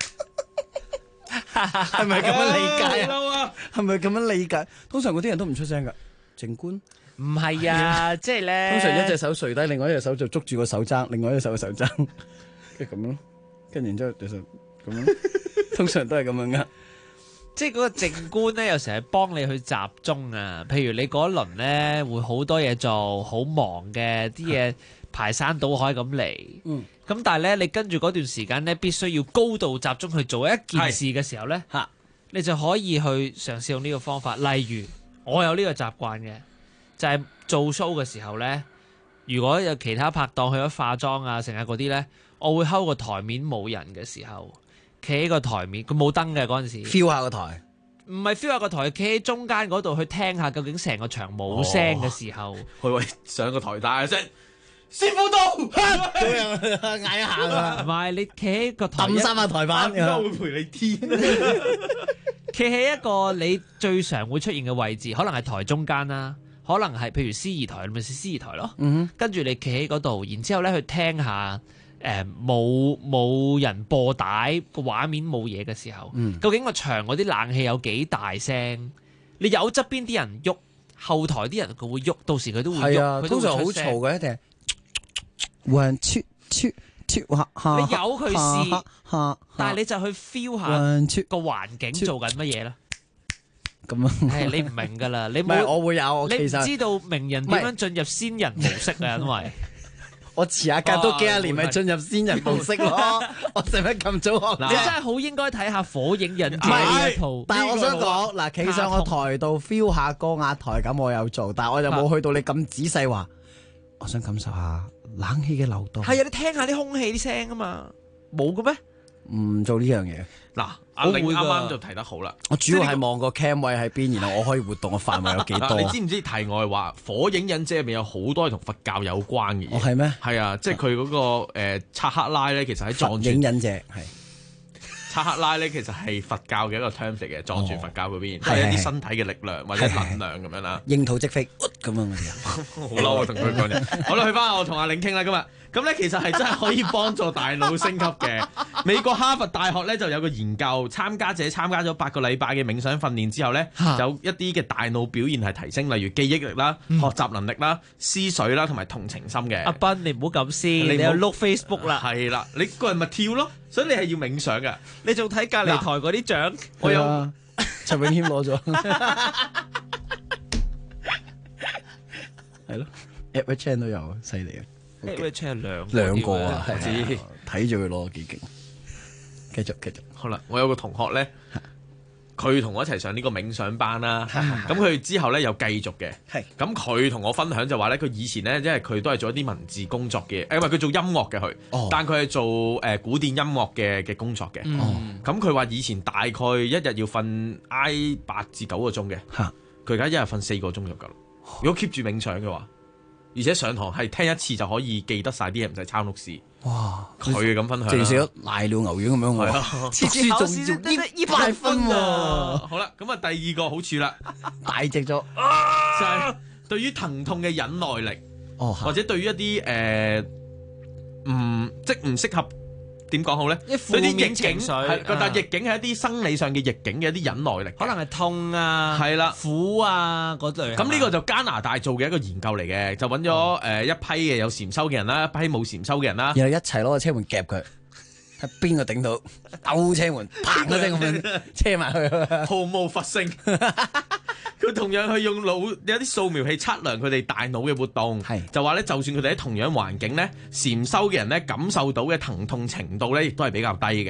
係咪咁樣理解啊？係咪咁樣理解？通常嗰啲人都唔出聲噶，靜觀。 唔係啊，即係咧， 通常一隻手垂低，另外一隻手就捉住個手踭，另外一隻手嘅手踭，跟住咁樣咯，跟住然之後就咁樣。通常都係咁樣噶， 即係嗰個靜觀咧，有時係幫你去集中啊。譬如你嗰一輪咧會好多嘢做，好忙嘅，啲嘢排山倒海咁嚟。咁但係咧，你跟住嗰段時間咧，必須要高度集中去做一件事嘅時候咧，你就可以去嘗試用呢個方法。例如，我有呢個習慣嘅，就係做 show 嘅時候咧，如果有其他拍檔去咗化妝啊，成日嗰啲咧，我會睺個台面冇人嘅時候。企喺個台面，佢冇燈嘅嗰陣時 ，feel 下個台， 唔係 feel 下個台，企喺中間嗰度去聽下究竟成個場冇聲嘅時候， 去喂上個台大聲，師傅到， 咁樣嗌一下啊！ 唔係你企喺個台， 抌三下台板， 點解會陪你天？ 企喺一個你最常會出現嘅位置，可能係台中間啦，可能係譬如司儀台，咪係司儀台咯。跟住你企喺嗰度，然之後咧去聽下。冇人播帶，個畫面冇嘢嘅時候，究竟個場嗰啲冷氣有幾大聲？你有側邊啲人喐，後台啲人佢會喐，到時佢都會喐。係啊， 通常好嘈嘅一定係one two two two 你由佢試，但係你就去 feel 下個環境做緊乜嘢啦。 咁啊， 你唔明㗎啦，你冇我會有， 你唔知道名人點樣進入仙人模式啊，因為。 我遲下隔多幾廿年咪進入仙人模式咯，我使乜咁早學？ 你真係好應該睇下《火影忍者》呢一套。 但係我想講嗱，企上個台度 feel 下高壓台咁，我有做，但係我就冇去到你咁仔細話。我想感受下冷氣嘅流動。 係啊，你聽下啲空氣啲聲啊嘛，冇嘅咩？ 唔做呢樣嘢。 嗱，阿玲啱啱就提得好啦。 我主要係望個 cam 位喺邊，然後我可以活動嘅範圍有幾多。 你知唔知題外話，《火影忍者》入面有好多係同佛教有關嘅嘢。 係咩？ 係啊，即係佢嗰個查克拉咧，其實喺藏傳。 火影忍者係。 查克拉咧，其實係佛教嘅一個 term 嚟嘅，藏傳佛教嗰邊係一啲身體嘅力量或者能量咁樣啦。 櫻桃即飛咁樣嗰啲啊， 好嬲啊！同佢講嘢。好啦，去翻我同阿玲傾啦，今日咁咧，其實係真係可以幫助大腦升級嘅。美國哈佛大學咧就有個研究，參加者參加咗8個禮拜嘅冥想訓練之後咧，有一啲嘅大腦表現係提升，例如記憶力啦、學習能力啦、思緒啦同埋同情心嘅。 阿斌，你唔好咁先，你又碌 Facebook 啦。 係啦，你個人咪跳咯，所以你係要冥想嘅。 你仲睇隔離台嗰啲獎？ 我有陳永謙攞咗，係咯 ，Edward Chan 都有，犀利啊！ Edward Chan 兩個啊， 我知睇住佢攞幾勁。繼續。 好啦，我有個同學咧，佢同我一齊上呢個冥想班啦。咁佢之後咧又繼續嘅。咁佢同我分享就話咧，佢以前咧，因為佢都係做一啲文字工作嘅，因為佢做音樂嘅佢，但佢係做古典音樂嘅工作嘅。咁佢話以前大概一日要瞓挨8至9個鐘嘅，佢而家一日瞓4個鐘就夠啦。如果 keep 住冥想嘅話，而且上堂係聽一次就可以記得晒啲嘢，唔使抄 notes。哇！佢咁分享， 淨係瀨尿牛丸咁樣喎，次次考試仲100分喎。 好啦，咁啊第二個好處啦， 大隻咗，就係對於疼痛嘅忍耐力，或者對於一啲即唔適合點講好咧？ 啲負面情緒， 但係逆境係一啲生理上嘅逆境嘅一啲忍耐力， 可能係痛啊， 係啦， 苦啊嗰類。 咁呢個就加拿大做嘅一個研究嚟嘅，就揾咗一批嘅有禪修嘅人啦，一批冇禪修嘅人啦， 然後一齊攞個車門夾佢，睇邊個頂到，兜車門，砰一聲咁樣車埋去， 毫無佛性。佢同樣去用腦有啲掃描器測量佢哋大腦嘅活動，就話咧，就算佢哋喺同樣環境咧，禪修嘅人咧感受到嘅疼痛程度咧，亦都係比較低嘅。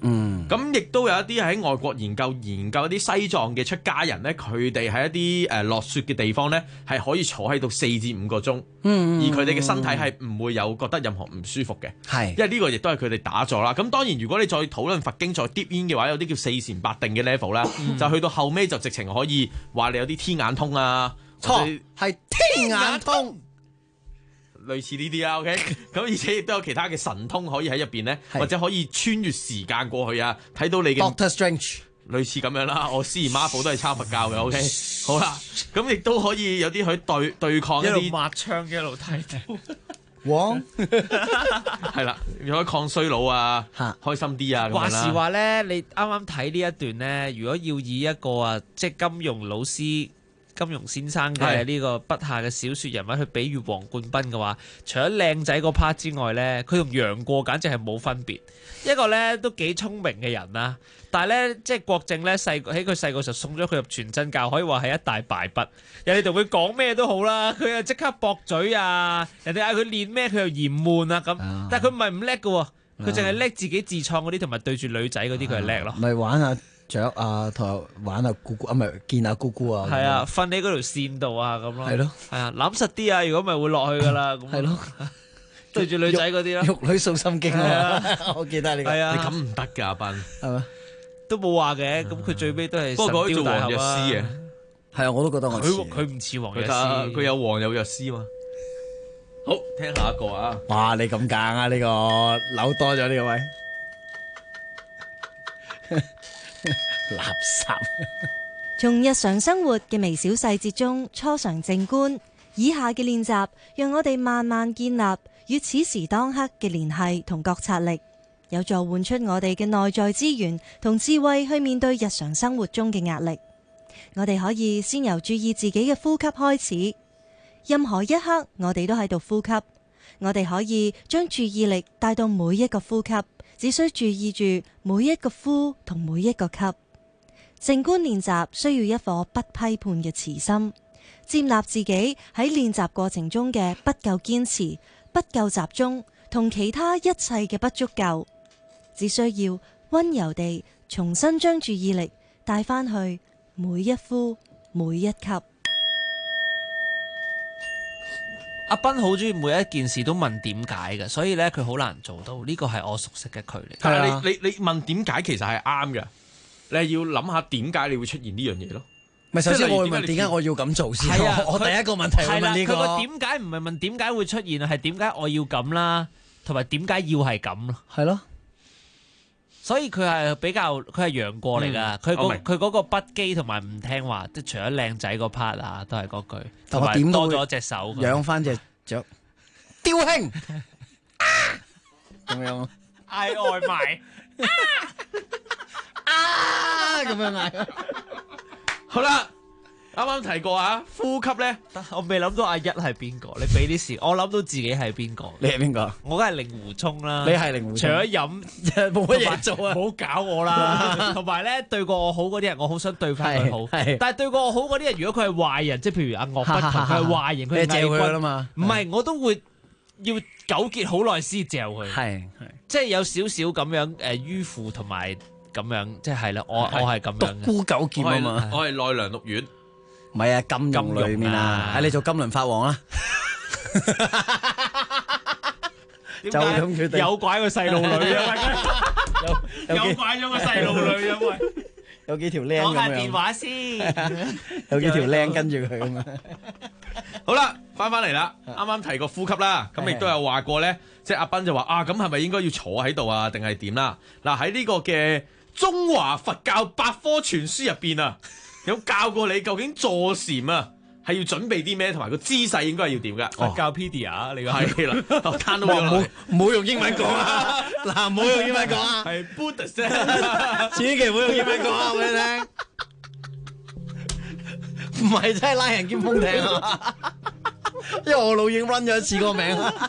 咁亦都有一啲喺外國研究一啲西藏嘅出家人咧，佢哋喺一啲落雪嘅地方咧，係可以坐喺度4至5個鐘，而佢哋嘅身體係唔會有覺得任何唔舒服嘅。因為呢個亦都係佢哋打坐啦。咁當然如果你再討論佛經再 deep in 嘅話，有啲叫4禪八定嘅 level 啦，就去到後尾就直情可以話你有啲天眼通啊， 錯係天眼通。 類似呢啲啦 ，OK， 咁而且亦都有其他嘅神通可以喺入邊咧，或者可以穿越時間過去啊，睇到你嘅 Doctor Strange， 類似咁樣啦。我師姨媽寶都係抄佛教嘅 ，OK， 好啦，咁亦都可以有啲去對抗一啲抹槍一路睇到， 黃係啦，可以抗衰老啊，開心啲啊， 話時話咧，你啱啱睇呢一段咧，如果要以一個即係金庸老師。金庸先生嘅呢個筆下嘅小説人物去比喻黃冠斌嘅話，除咗靚仔嗰 part 之外呢，佢同楊過簡直係冇分別。一個呢都幾聰明嘅人啦，但係呢，即係郭靖呢喺佢細個時候送咗佢入全真教，可以話係一大敗筆。人哋同佢講咩都好啦，佢又即刻駁嘴啊！人哋嗌佢練咩，佢又嫌悶啊咁。但係佢唔係唔叻嘅喎，佢淨係叻自己自創嗰啲同埋對住女仔嗰啲佢係叻咯。 咪玩下雀啊，同玩下姑姑啊，咪見下姑姑啊。 係啊，瞓喺嗰條線度啊，咁咯。 係咯， 係啊，攬實啲啊，如果咪會落去噶啦。係咯，對住女仔嗰啲咯。 玉女掃心經啊，我記得你。 係啊， 你咁唔得㗎，阿斌係咪？ 都冇話嘅，咁佢最尾都係。 不過佢做黃藥師嘅。 係啊，我都覺得我似。 佢唔似黃藥師， 佢有黃有藥師嘛。好，聽下一個啊。 哇，你咁硬啊？呢個扭多咗呢個位。垃圾。 從日常生活嘅微小細節中初嘗靜觀，以下嘅練習讓我哋慢慢建立與此時當刻嘅聯繫同覺察力，有助喚出我哋嘅內在資源同智慧去面對日常生活中嘅壓力。我哋可以先由注意自己嘅呼吸開始，任何一刻我哋都喺度呼吸，我哋可以將注意力帶到每一個呼吸，只需注意住每一個呼同每一個吸。靜觀練習需要一顆不批判嘅慈心，接納自己喺練習過程中嘅不夠堅持、不夠集中同其他一切嘅不足夠，只需要溫柔地重新將注意力帶返去每一呼每一吸。 阿斌好中意每一件事都問點解嘅，所以咧佢好難做到。呢個係我熟悉嘅佢嚟。 係啊，你問點解其實係啱嘅，你係要諗下點解你會出現呢樣嘢咯。 咪首先我會問點解我要咁做先。 係啊， 我第一個問題會問呢個。 佢個點解唔係問點解會出現，係點解我要咁啦，同埋點解要係咁咯。 係咯。 所以佢係比較，佢係楊過嚟㗎。佢嗰個不羈同埋唔聽話，即係除咗靚仔嗰 part 啊，都係嗰句。同埋多咗隻手， 養翻隻雀。雕兄咁樣嗌外賣咁樣嗌。 好啦。啱啱提過啊，呼吸咧， 我未諗到阿一係邊個，你俾啲時，我諗到自己係邊個。 你係邊個？ 我梗係令狐沖啦。 你係令狐沖。 除咗飲冇乜嘢做啊， 唔好搞我啦。同埋咧，對過我好嗰啲人，我好想對翻佢好。但係對過我好嗰啲人，如果佢係壞人，即係譬如阿岳不群，佢係壞人，佢係偽君啦嘛。唔係，我都會要糾結好耐先嚼佢。係，即係有少少咁樣迂腐同埋咁樣，即係啦。我係咁樣。 獨孤九劍啊嘛。 我係內涼六院。 唔係啊，金庸裏面啊，你做金輪法王啦， 就咁決定。有拐個細路女啊，有拐咗個細路女啊，喂， 有幾條僆咁樣。 講下電話先， 有幾條僆跟住佢咁樣。 好啦，翻嚟啦，啱啱提過呼吸啦，咁亦都有話過咧，即係阿斌就話啊，咁係咪應該要坐喺度啊，定係點啦？嗱，喺呢個嘅中華佛教百科全書入邊啊。有教過你究竟坐禪啊係要準備啲咩，同埋個姿勢應該係要點噶？ 佛教 Pedia 你講係啦，我攤到咗唔好用英文講啊！嗱，唔好用英文講啊！ 係 Buddhist， 千祈唔好用英文講啊！我俾你聽，唔係真係拉人兼風艇啊！因為我老已經 run 咗一次個名啊！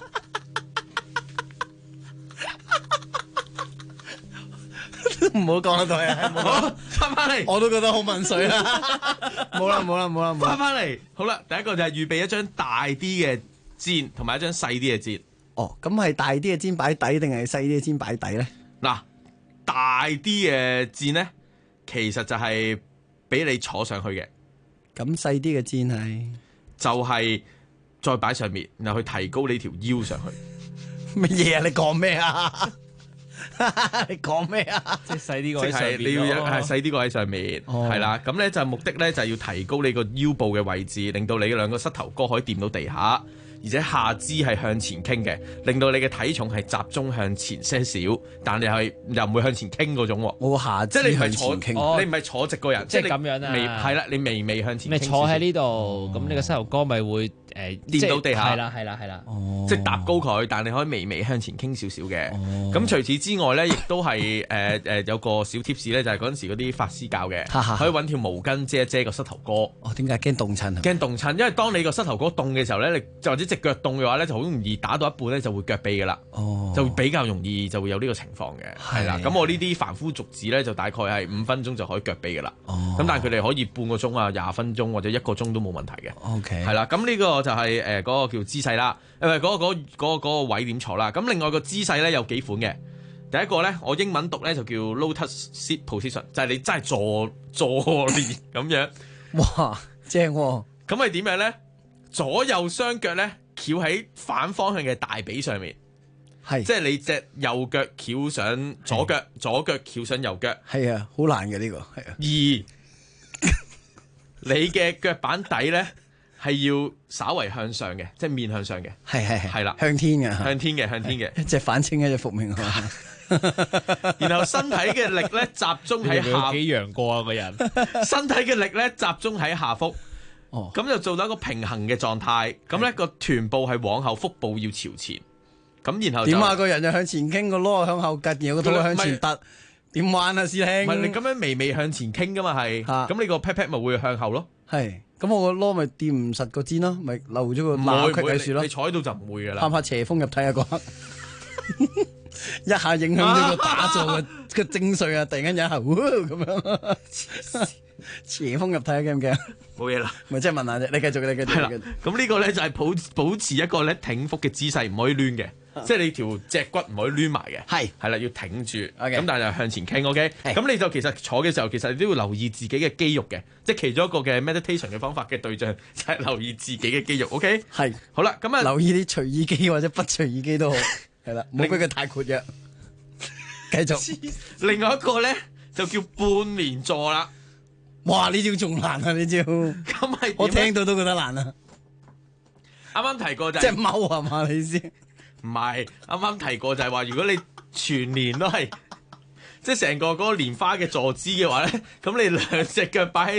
唔好講得對啊！ 好，翻嚟， 我都覺得好問水啦。冇啦， 翻嚟，好啦，第一個就係預備一張大啲嘅氈，同埋一張細啲嘅氈。 哦，咁係大啲嘅氈擺底，定係細啲嘅氈擺底咧？ 嗱， 大啲嘅箭咧，其實就係俾你坐上去嘅。 咁細啲嘅箭係就係再擺上面，然後去提高你條腰上去。 乜嘢啊？你講咩啊？你講咩啊？ 即係細啲個喺上面， 你要係細啲個喺上面，係啦。咁咧就目的咧就係要提高你個腰部嘅位置，令到你兩個膝頭哥可以掂到地下。而且下肢係向前傾嘅，令到你嘅體重係集中向前些少，但你係又唔會向前傾嗰種喎。 我下肢向前傾， 你唔係坐直個人， 即係咁樣啊。 係啦，你微向前傾。 你坐喺呢度，咁你個膝頭哥咪會掂到地下。 係啦。 即係搭高佢，但你可以微向前傾少少嘅。咁除此之外咧，亦都係有個小 tips 咧，就係嗰陣時嗰啲法師教嘅，可以揾條毛巾遮一遮個膝頭哥。 哦，點解驚凍親啊？ 驚凍親，因為當你個膝頭哥凍嘅時候咧，你就或者隻腳凍嘅話咧，就好容易打到一半咧就會腳痹噶啦，就比較容易就會有呢個情況嘅，係啦。咁我呢啲凡夫俗子咧，就大概係5分鐘就可以腳痹噶啦。咁但係佢哋可以半個鐘啊、20分鐘或者1個鐘都冇問題嘅。 OK， 係啦。咁呢個就係嗰個叫姿勢啦，嗰個位點坐啦。咁另外個姿勢咧有幾款嘅。第一個咧，我英文讀咧就叫 Lotus Sit Position， 就係你真係坐練咁樣。 哇，正喎！ 咁係點樣咧？左右雙腳咧，翹喺反方向嘅大髀上面，係即係你隻右腳翹上左腳，左腳翹上右腳， 係啊，好難嘅呢個，係啊。 而你嘅腳板底咧係要稍為向上嘅，即係面向上嘅，係啦， 向天嘅， 向天嘅， 一隻反清一隻復明啊！ 然後身體嘅力咧集中喺下， 幾陽過啊個人， 身體嘅力咧集中喺下腹。咁就做到一個平衡嘅狀態，咁咧個臀部係往後，腹部要朝前，咁然後點啊？個人就向前傾，個籮向後趌，然後個肚向前突，點玩啊？師兄， 唔係你咁樣微向前傾噶嘛？係，咁你個 pat pat 咪會向後咯？ 係，咁我個籮咪掂唔實個肩咯，咪漏咗個罅隙喺樹咯。 你坐喺度就唔會噶啦。 怕唔怕邪風入體啊？嗰刻一下影響咗個打坐嘅精髓啊！突然間有一下咁樣。邪風入體驚唔驚？ 冇嘢啦， 咪即係問下啫。你繼續。 係啦，咁呢個咧就係保持一個咧挺腹嘅姿勢，唔可以攣嘅，即係你條脊骨唔可以攣埋嘅。係啦，要挺住。咁但係就向前傾。OK，咁你就其實坐嘅時候，其實你都要留意自己嘅肌肉嘅，即係其中一個嘅 meditation 嘅方法嘅對象就係留意自己嘅肌肉。OK，係好啦，咁啊留意啲隨意肌或者不隨意肌都好。係啦，唔好俾佢太闊嘅。繼續。 另外一個咧就叫半蓮座啦。 哇！呢招仲難啊！呢招咁係我聽到都覺得難啊！ 啱啱提過就即係踎係嘛？你先唔係啱啱提過就係話，如果你全年都係即係成個嗰個蓮花嘅坐姿嘅話咧，咁你兩隻腳擺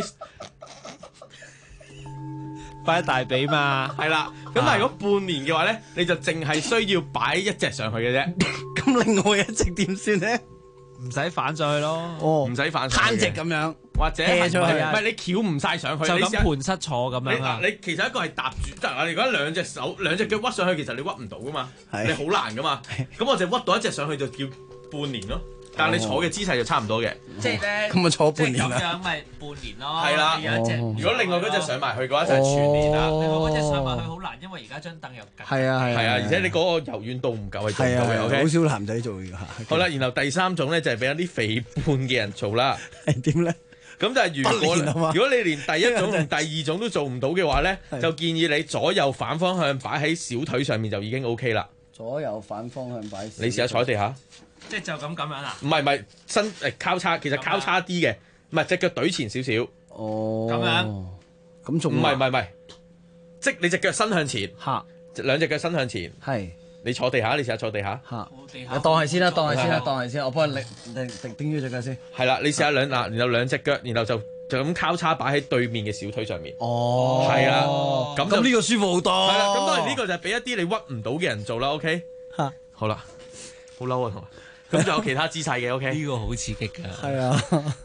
喺大髀嘛，係啦。咁但係如果半年嘅話咧，你就淨係需要擺一隻上去嘅啫。 咁另外一隻點算咧？ 唔使反上去咯， 唔使反上去攤直咁樣， 或者唔係你翹唔晒上去， 就咁盤膝坐咁樣啊！ 你其實一個係搭住，即係我哋如果兩隻腳屈上去，其實你屈唔到噶嘛，你好難噶嘛。咁我就屈到一隻上去就叫半年咯。但係你坐嘅姿勢就差唔多嘅， 即係咧， 咁咪坐半年啦。 咁樣咪半年咯。 係啦，如果另外嗰隻上埋去嘅話，就係全年啦。 另外嗰隻上埋去好難，因為而家張凳又緊。 係啊， 而且你嗰個柔軟度唔夠係做唔到嘅。OK， 好少男仔做嘅。 好啦，然後第三種咧就係俾一啲肥胖嘅人做啦。 係點咧？ 咁就係如果你連第一種同第二種都做唔到嘅話咧，就建議你左右反方向擺喺小腿上面就已經 OK 啦。 左右反方向擺。 你試下坐喺地下。 即係就咁樣啦。 唔係身交叉，其實交叉啲嘅，唔係隻腳懟前少少。 哦， 咁樣， 咁仲唔係，即係你隻腳伸向前，兩隻腳伸向前。 係， 你坐地下，你試下坐地下。 我當係先啦，當係先，我幫你頂住隻腳先。 係啦，你試下然後兩隻腳，然後就咁交叉擺喺對面嘅小腿上面。 哦， 係啦， 咁呢個舒服好多。 係啦，咁當然呢個就係俾一啲你屈唔到嘅人做啦。OK，好啦，好嬲啊同。咁仲有其他姿勢嘅 ，OK？ 呢個好刺激㗎。 係啊，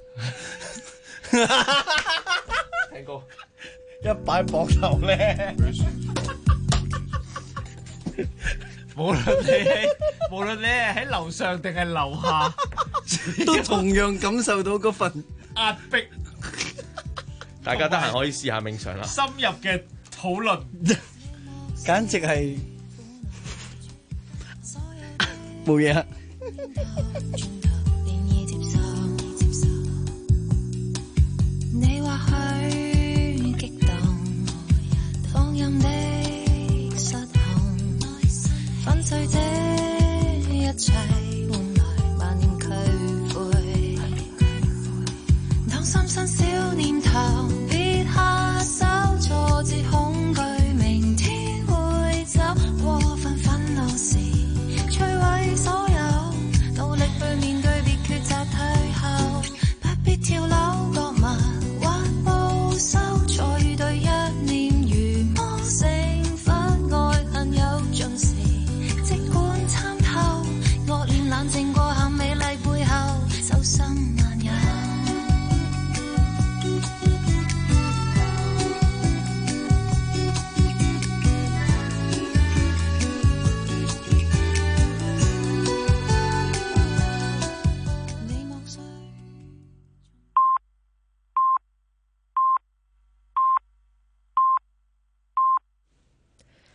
聽歌一擺膊頭咧， 無論你係喺樓上定係樓下， 都同樣感受到嗰份壓迫。 大家得閒可以試下冥想啦。 深入嘅討論， 簡直係冇嘢。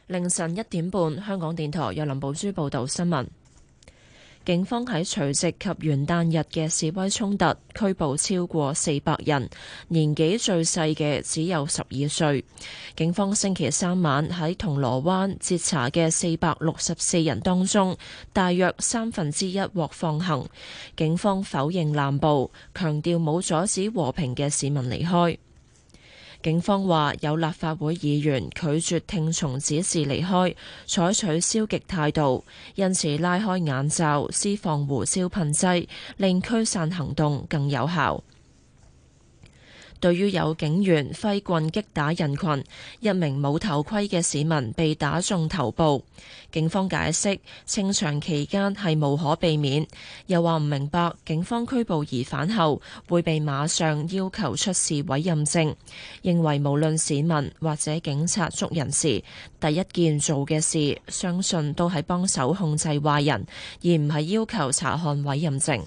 凌晨1點半，香港電台由林寶珠報道新聞。警方喺除夕及元旦日嘅示威衝突拘捕超過400人，年紀最細嘅只有12歲。警方星期三晚喺銅鑼灣截查嘅464人當中，大約1/3獲放行。警方否認濫捕，強調冇阻止和平嘅市民離開。警方話有立法會議員拒絕聽從指示離開，採取消極態度，因此拉開眼罩，施放胡椒噴劑，令驅散行動更有效。對於有警員揮棍擊打人群，一名冇頭盔嘅市民被打中頭部。警方解釋清場期間係無可避免，又話唔明白警方拘捕疑犯後會被馬上要求出示委任證，認為無論市民或者警察捉人時，第一件做嘅事相信都係幫手控制壞人，而唔係要求查看委任證。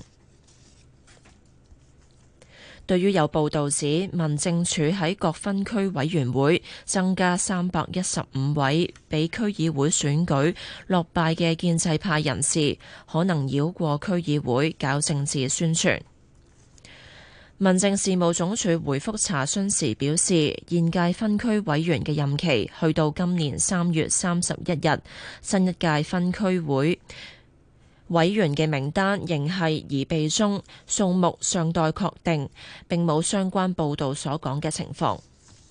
對於有報道指民政處喺各分區委員會增加315位被區議會選舉落敗嘅建制派人士，可能繞過區議會搞政治宣傳。民政事務總署回覆查詢時表示，現屆分區委員嘅任期去到今年3月31日，新一屆分區會委員嘅名單仍係擬備中，數目尚待確定，並冇相關報道所講嘅情況。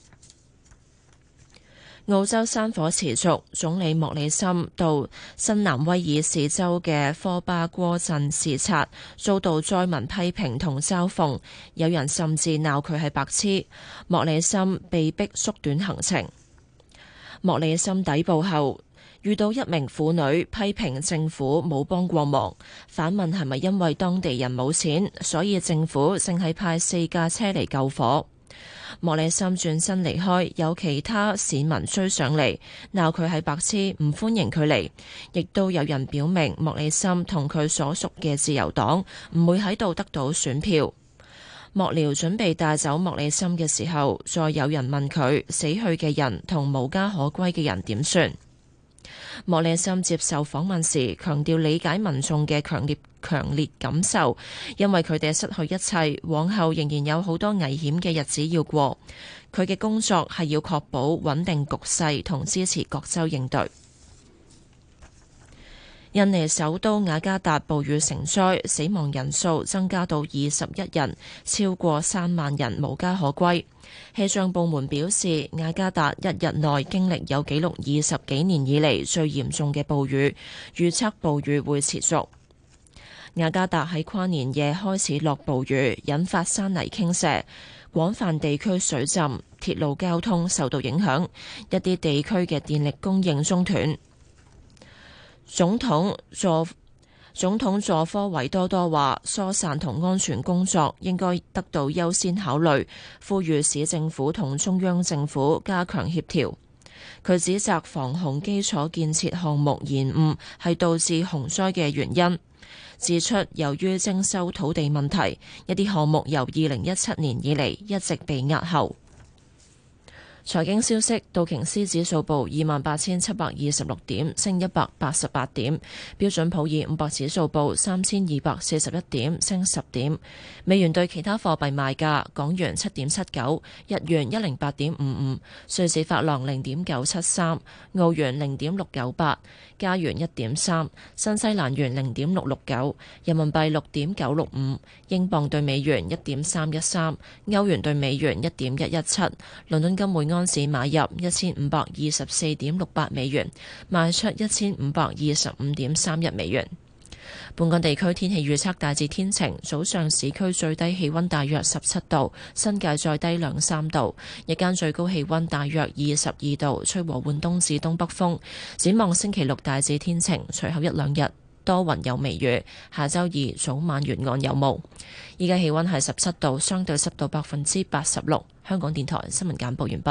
澳洲山火持續，總理莫里森到新南威爾士州嘅科巴戈鎮視察，遭到災民批評同嘲諷，有人甚至鬧佢係白痴。莫里森被迫縮短行程。莫里森抵埗後遇到一名婦女批評政府冇幫過忙，反問係咪因為當地人冇錢，所以政府淨係派4架車嚟救火。莫里森轉身離開，有其他市民追上嚟鬧佢係白痴，唔歡迎佢嚟，亦都有人表明莫里森同佢所屬嘅自由黨唔會喺度得到選票。幕僚準備帶走莫里森嘅時候，再有人問佢死去嘅人同無家可歸嘅人點算。莫里森接受訪問時強調理解民眾嘅強烈感受，因為佢哋失去一切，往後仍然有好多危險嘅日子要過。佢嘅工作係要確保穩定局勢同支持各州應對。印尼首都雅加達暴雨成災，死亡人數增加到21人，超過3萬人無家可歸。氣象部門表示，雅加達一日內經歷有紀錄20幾年以嚟最嚴重嘅暴雨，預測暴雨會持續。雅加達喺跨年夜開始落暴雨，引發山泥傾瀉，廣泛地區水浸，鐵路交通受到影響，一啲地區嘅電力供應中斷。總統佐科維多多話，疏散同安全工作應該得到優先考慮，呼籲市政府同中央政府加強協調。佢指責防洪基礎建設項目延誤係導致洪災嘅原因，指出由於徵收土地問題，一啲項目由2017年以嚟一直被押後。財經消息，道瓊斯指數報28,726點，升188點；標準普爾500指數報3,241點，升10點。美元對其他貨幣賣價：港元7.79，日元108.55，瑞士法郎0.973，澳元0.698，加元1.3，新西蘭元0.669，人民幣6.965，英鎊對美元1.313，歐元對美元1.117，倫敦金每安士買入1524.68美元，賣出1525.31美元。本港地區天氣預測大致天晴，早上市區最低氣溫大約17度，新界再低2-3度，日間最高氣溫大約22度，吹和緩東至東北風。展望星期六大致天晴，隨後1-2日多雲有微雨，下周2早晚沿岸有霧。依家氣溫係17度，相對濕度86%。香港電台新聞簡報完畢。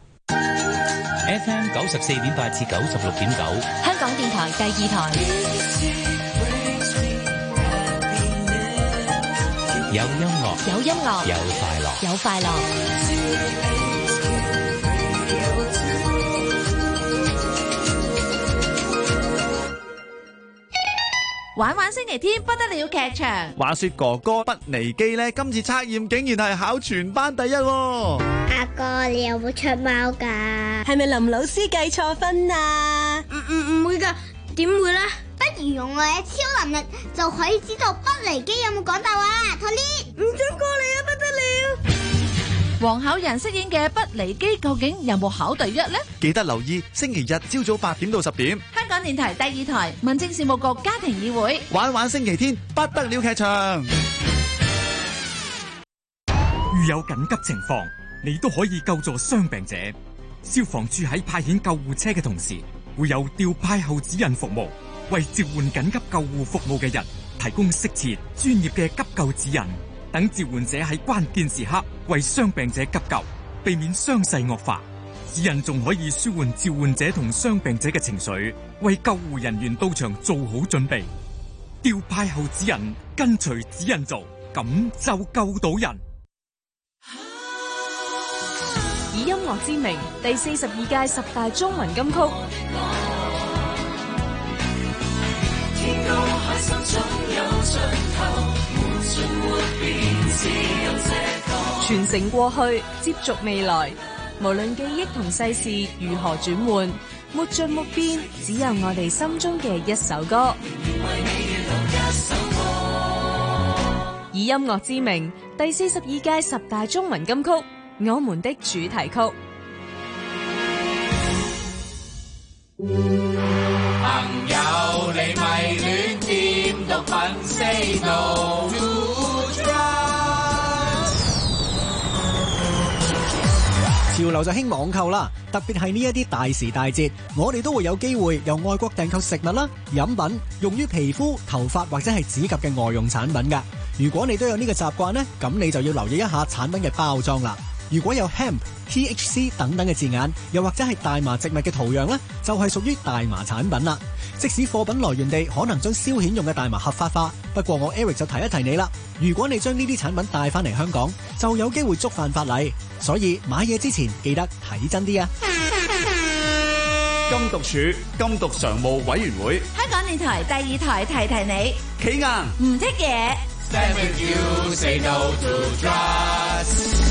FM 94.8至96.9， 香港電台第2台。 有音樂， 有音樂， 有快樂， 有快樂。 星期天不得了劇場。 話說哥哥不離機呢，今次測驗竟然係考全班第一喎。 阿哥，你有冇出貓噶？ 係咪林老師計錯分啊？ 唔會噶，點會呢？不如用我嘅超能力就可以知道不離機有冇講大話。Tony， 唔准過嚟啊，不得了！黃巧仁飾演嘅不離機究竟有冇考第一呢？ 記得留意星期日朝早8點到10點， 香港電台第2台民政事務局家庭議會玩星期天不得了劇場。 遇有緊急情況，你都可以救助傷病者。消防處喺派遣救護車嘅同時，會有調派後指引服務，為召喚緊急救護服務嘅人提供適切專業嘅急救指引，等召喚者喺關鍵時刻為傷病者急救，避免傷勢惡化。指引仲可以舒緩召喚者同傷病者嘅情緒，為救護人員到場做好準備。調派後指引，跟隨指引做，咁就救到人。 以音樂之名，第42屆10大中文金曲。天高海深總有盡頭，無盡沒變，只有這個。傳承過去，接續未來。無論記憶同世事如何轉換，沒盡沒變，只有我哋心中嘅一首歌。以音樂之名，第42屆10大中文金曲，我們的主題曲。 朋友，你咪亂掂毒品 ，say no to drugs。 潮流就興網購啦，特別係呢一啲大時大節，我哋都會有機會由外國訂購食物啦、飲品、用於皮膚、頭髮或者係指甲嘅外用產品㗎。如果你都有呢個習慣呢，咁你就要留意一下產品嘅包裝啦。如果有 hemp、THC 等等嘅字眼，又或者係大麻植物嘅圖樣呢，就係屬於大麻產品啦。即使貨品來源地可能將消遣用嘅大麻合法化，不過我 Eric 就提一提你啦。如果你將呢啲產品帶翻嚟香港，就有機會觸犯法例，所以買嘢之前記得睇真啲啊！ 禁毒處禁毒常務委員會， 香港電台第2台提提你， 企硬唔剔嘢。 Stand with you, say no to drugs。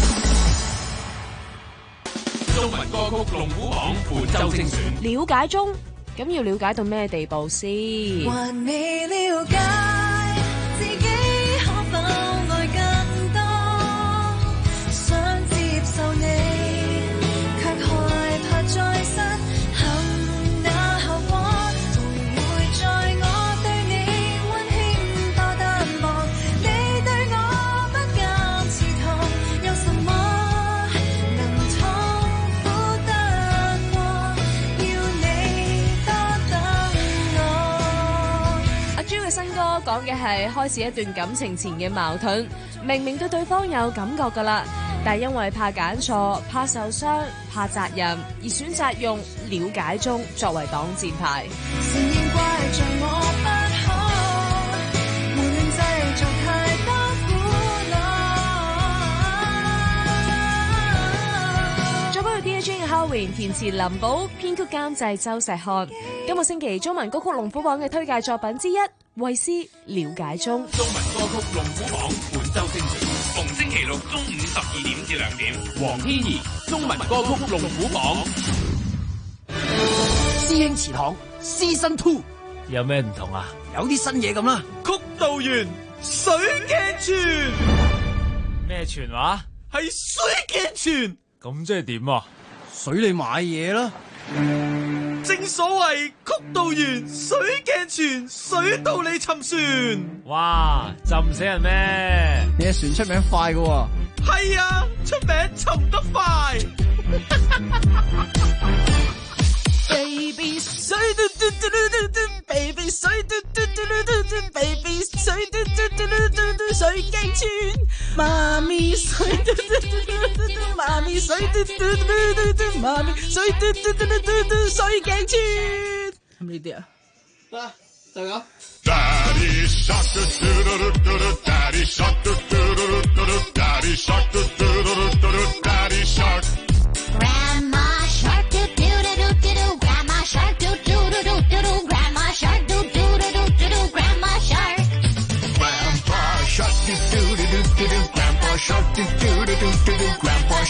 中文歌曲龍虎榜本周精選， 了解中，咁要了解到咩地步先？ 還未了解自己可否愛更多，想接受你，卻害怕再失衡那後果，徘徊在我對你溫馨多單薄，你對我不敢刺痛，有什麼能痛苦得過，要你多等我。 阿朱嘅新歌講嘅係開始一段感情前嘅矛盾，明明對對方有感覺噶啦，但係因為怕揀錯、怕受傷、怕責任，而選擇用了解中作為擋箭牌。 承認怪罪我不可，無論製造太多苦惱。 再幫佢 DJ 嘅 Howin 填詞林寶，編曲監製周石漢。今個星期中文歌曲龍虎榜嘅推介作品之一，衛詩了解中。 中文歌曲龍虎榜本周精選，逢星期六中午12點至2點，黃天怡中文歌曲龍虎榜。 師兄祠堂 Season 2 有咩唔同啊？ 有啲新嘢咁啦。 曲道員水鏡泉， 咩泉話？ 係水鏡泉。 咁即係點啊？ 水你買嘢啦。 正所謂曲道員水鏡泉，水到你沉船。 哇，浸死人咩？ 你隻船出名快㗎喎。 係啊，出名沉得快。 Baby 水嘟嘟嘟嘟嘟 ，Baby 水嘟嘟嘟嘟嘟 ，Baby 水嘟嘟嘟嘟嘟水鏡泉，媽咪水嘟嘟嘟嘟嘟，媽咪水嘟嘟嘟嘟嘟，媽咪水嘟嘟嘟嘟嘟水鏡泉，係咪呢啲啊？得，就咁。Daddy shark do do do do do, Daddy shark do do do do do, Daddy shark do do do do do, Daddy shark。Grandma shark do do do do do, Grandma shark do do do do do do, Grandma shark do do do do do do, Grandma shark。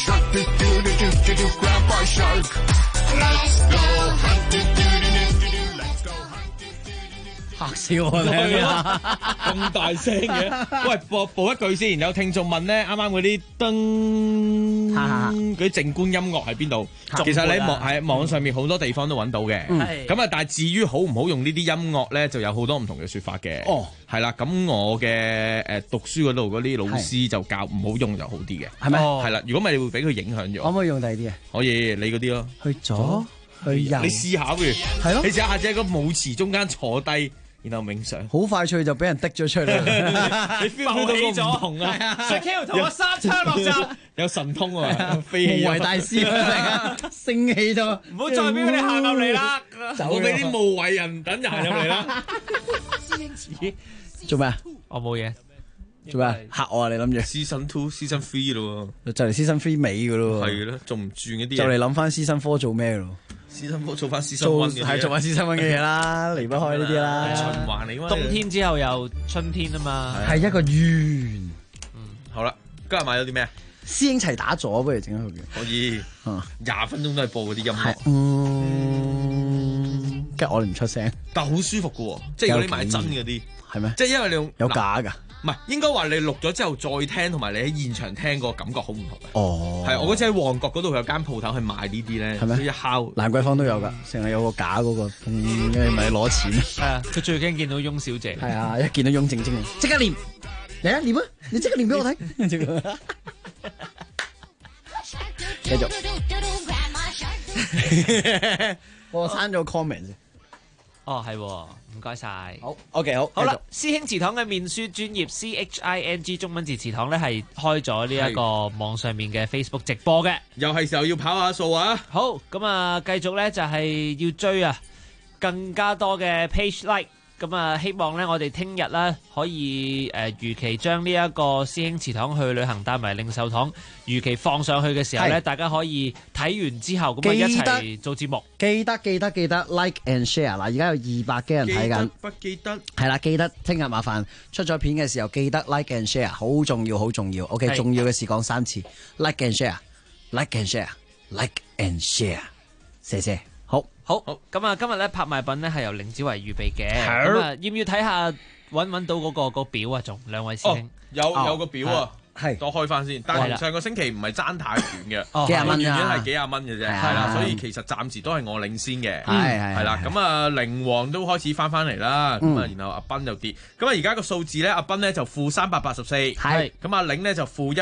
嚇死我啦！ 咁大聲嘅，喂，播一句先。有聽眾問咧，啱啱嗰啲嗰啲靜觀音樂喺邊度？其實你喺網上面好多地方都揾到嘅。咁啊，但係至於好唔好用呢啲音樂咧，就有好多唔同嘅説法嘅。哦，係啦。咁我嘅讀書嗰度嗰啲老師就教唔好用就好啲嘅。係咪？係啦。如果唔係，你會俾佢影響咗。 可唔可以用第二啲啊？ 可以，你嗰啲咯。 去左，去右。你試下不如？係咯。你試下喺個舞池中間坐低。然後冥想，好快脆就俾人滴咗出嚟。 你 feel 到個唔同啊！ 石 Q 同我三槍落閘， 有神通啊！飛起無為大師啊！升起咗， 唔好再俾佢哋行入嚟啦！ 唔好俾啲無為人等人行入嚟啦！ 做咩啊？ 我冇嘢。 做咩嚇我啊？你諗住 Season 2、Season 3咯， 就嚟 Season 3尾噶咯。 係咯，仲唔轉嗰啲？ 就嚟諗翻 Season 4做咩咯？ 做翻Season 1嘅嘢， 係做翻Season 1嘅嘢啦，離不開呢啲啦。 循環嚟㗎嘛。 冬天之後又春天啊嘛， 係一個圓。 好啦，今日買咗啲咩啊？ 師兄齊打咗，不如整一個嘅。 可以，20分鐘都係播嗰啲音樂。 跟住我哋唔出聲， 但係好舒服㗎喎，即係如果你買真嗰啲， 係咩？ 即係因為你有假㗎。 唔係，應該話你錄咗之後再聽，同埋你喺現場聽個感覺好唔同嘅。 哦， 係我嗰次喺旺角嗰度有間鋪頭去賣呢啲咧， 係咩？ 一敲蘭桂坊都有㗎，成日有個假嗰個，因為咪攞錢。 係啊，佢最驚見到翁小姐。 係啊，一見到翁靜晶，即刻練嚟啊！練啊！你即刻練俾我睇。繼續。我刪咗 comment 先。 哦，係，唔該晒。 好 ，OK， 好。 好啦，師兄祠堂嘅面書專頁 CHING 中文字祠堂咧係開咗呢一個網上面嘅 Facebook 直播嘅， 又係時候要跑下數啊！ 好，咁啊，繼續咧就係要追啊，更加多嘅 page like。咁啊，希望咧我哋聽日咧可以如期將呢一個師兄祠堂去旅行帶埋領壽堂，如期放上去嘅時候咧，大家可以睇完之後咁啊一齊做節目。記得 like and share 嗱，而家有200幾人睇緊， 不記得係啦，記得聽日麻煩出咗片嘅時候記得 like and share， 好重要好重要。OK， 重要嘅事講3次 ，like and share，like and share，like and share， 謝謝。 好，咁啊，今日咧拍賣品咧係由凌子維預備嘅，咁啊，要唔要睇下揾到嗰個表啊？仲兩位師兄有個表啊， 係多開翻先。但係上個星期唔係爭太遠嘅， 幾廿蚊原因係幾廿蚊嘅啫，係啦，所以其實暫時都係我領先嘅， 係啦。咁啊，靈王都開始翻嚟啦，咁啊，然後阿斌就跌，咁啊，而家個數字咧，阿斌咧就負384，係，咁阿領咧就負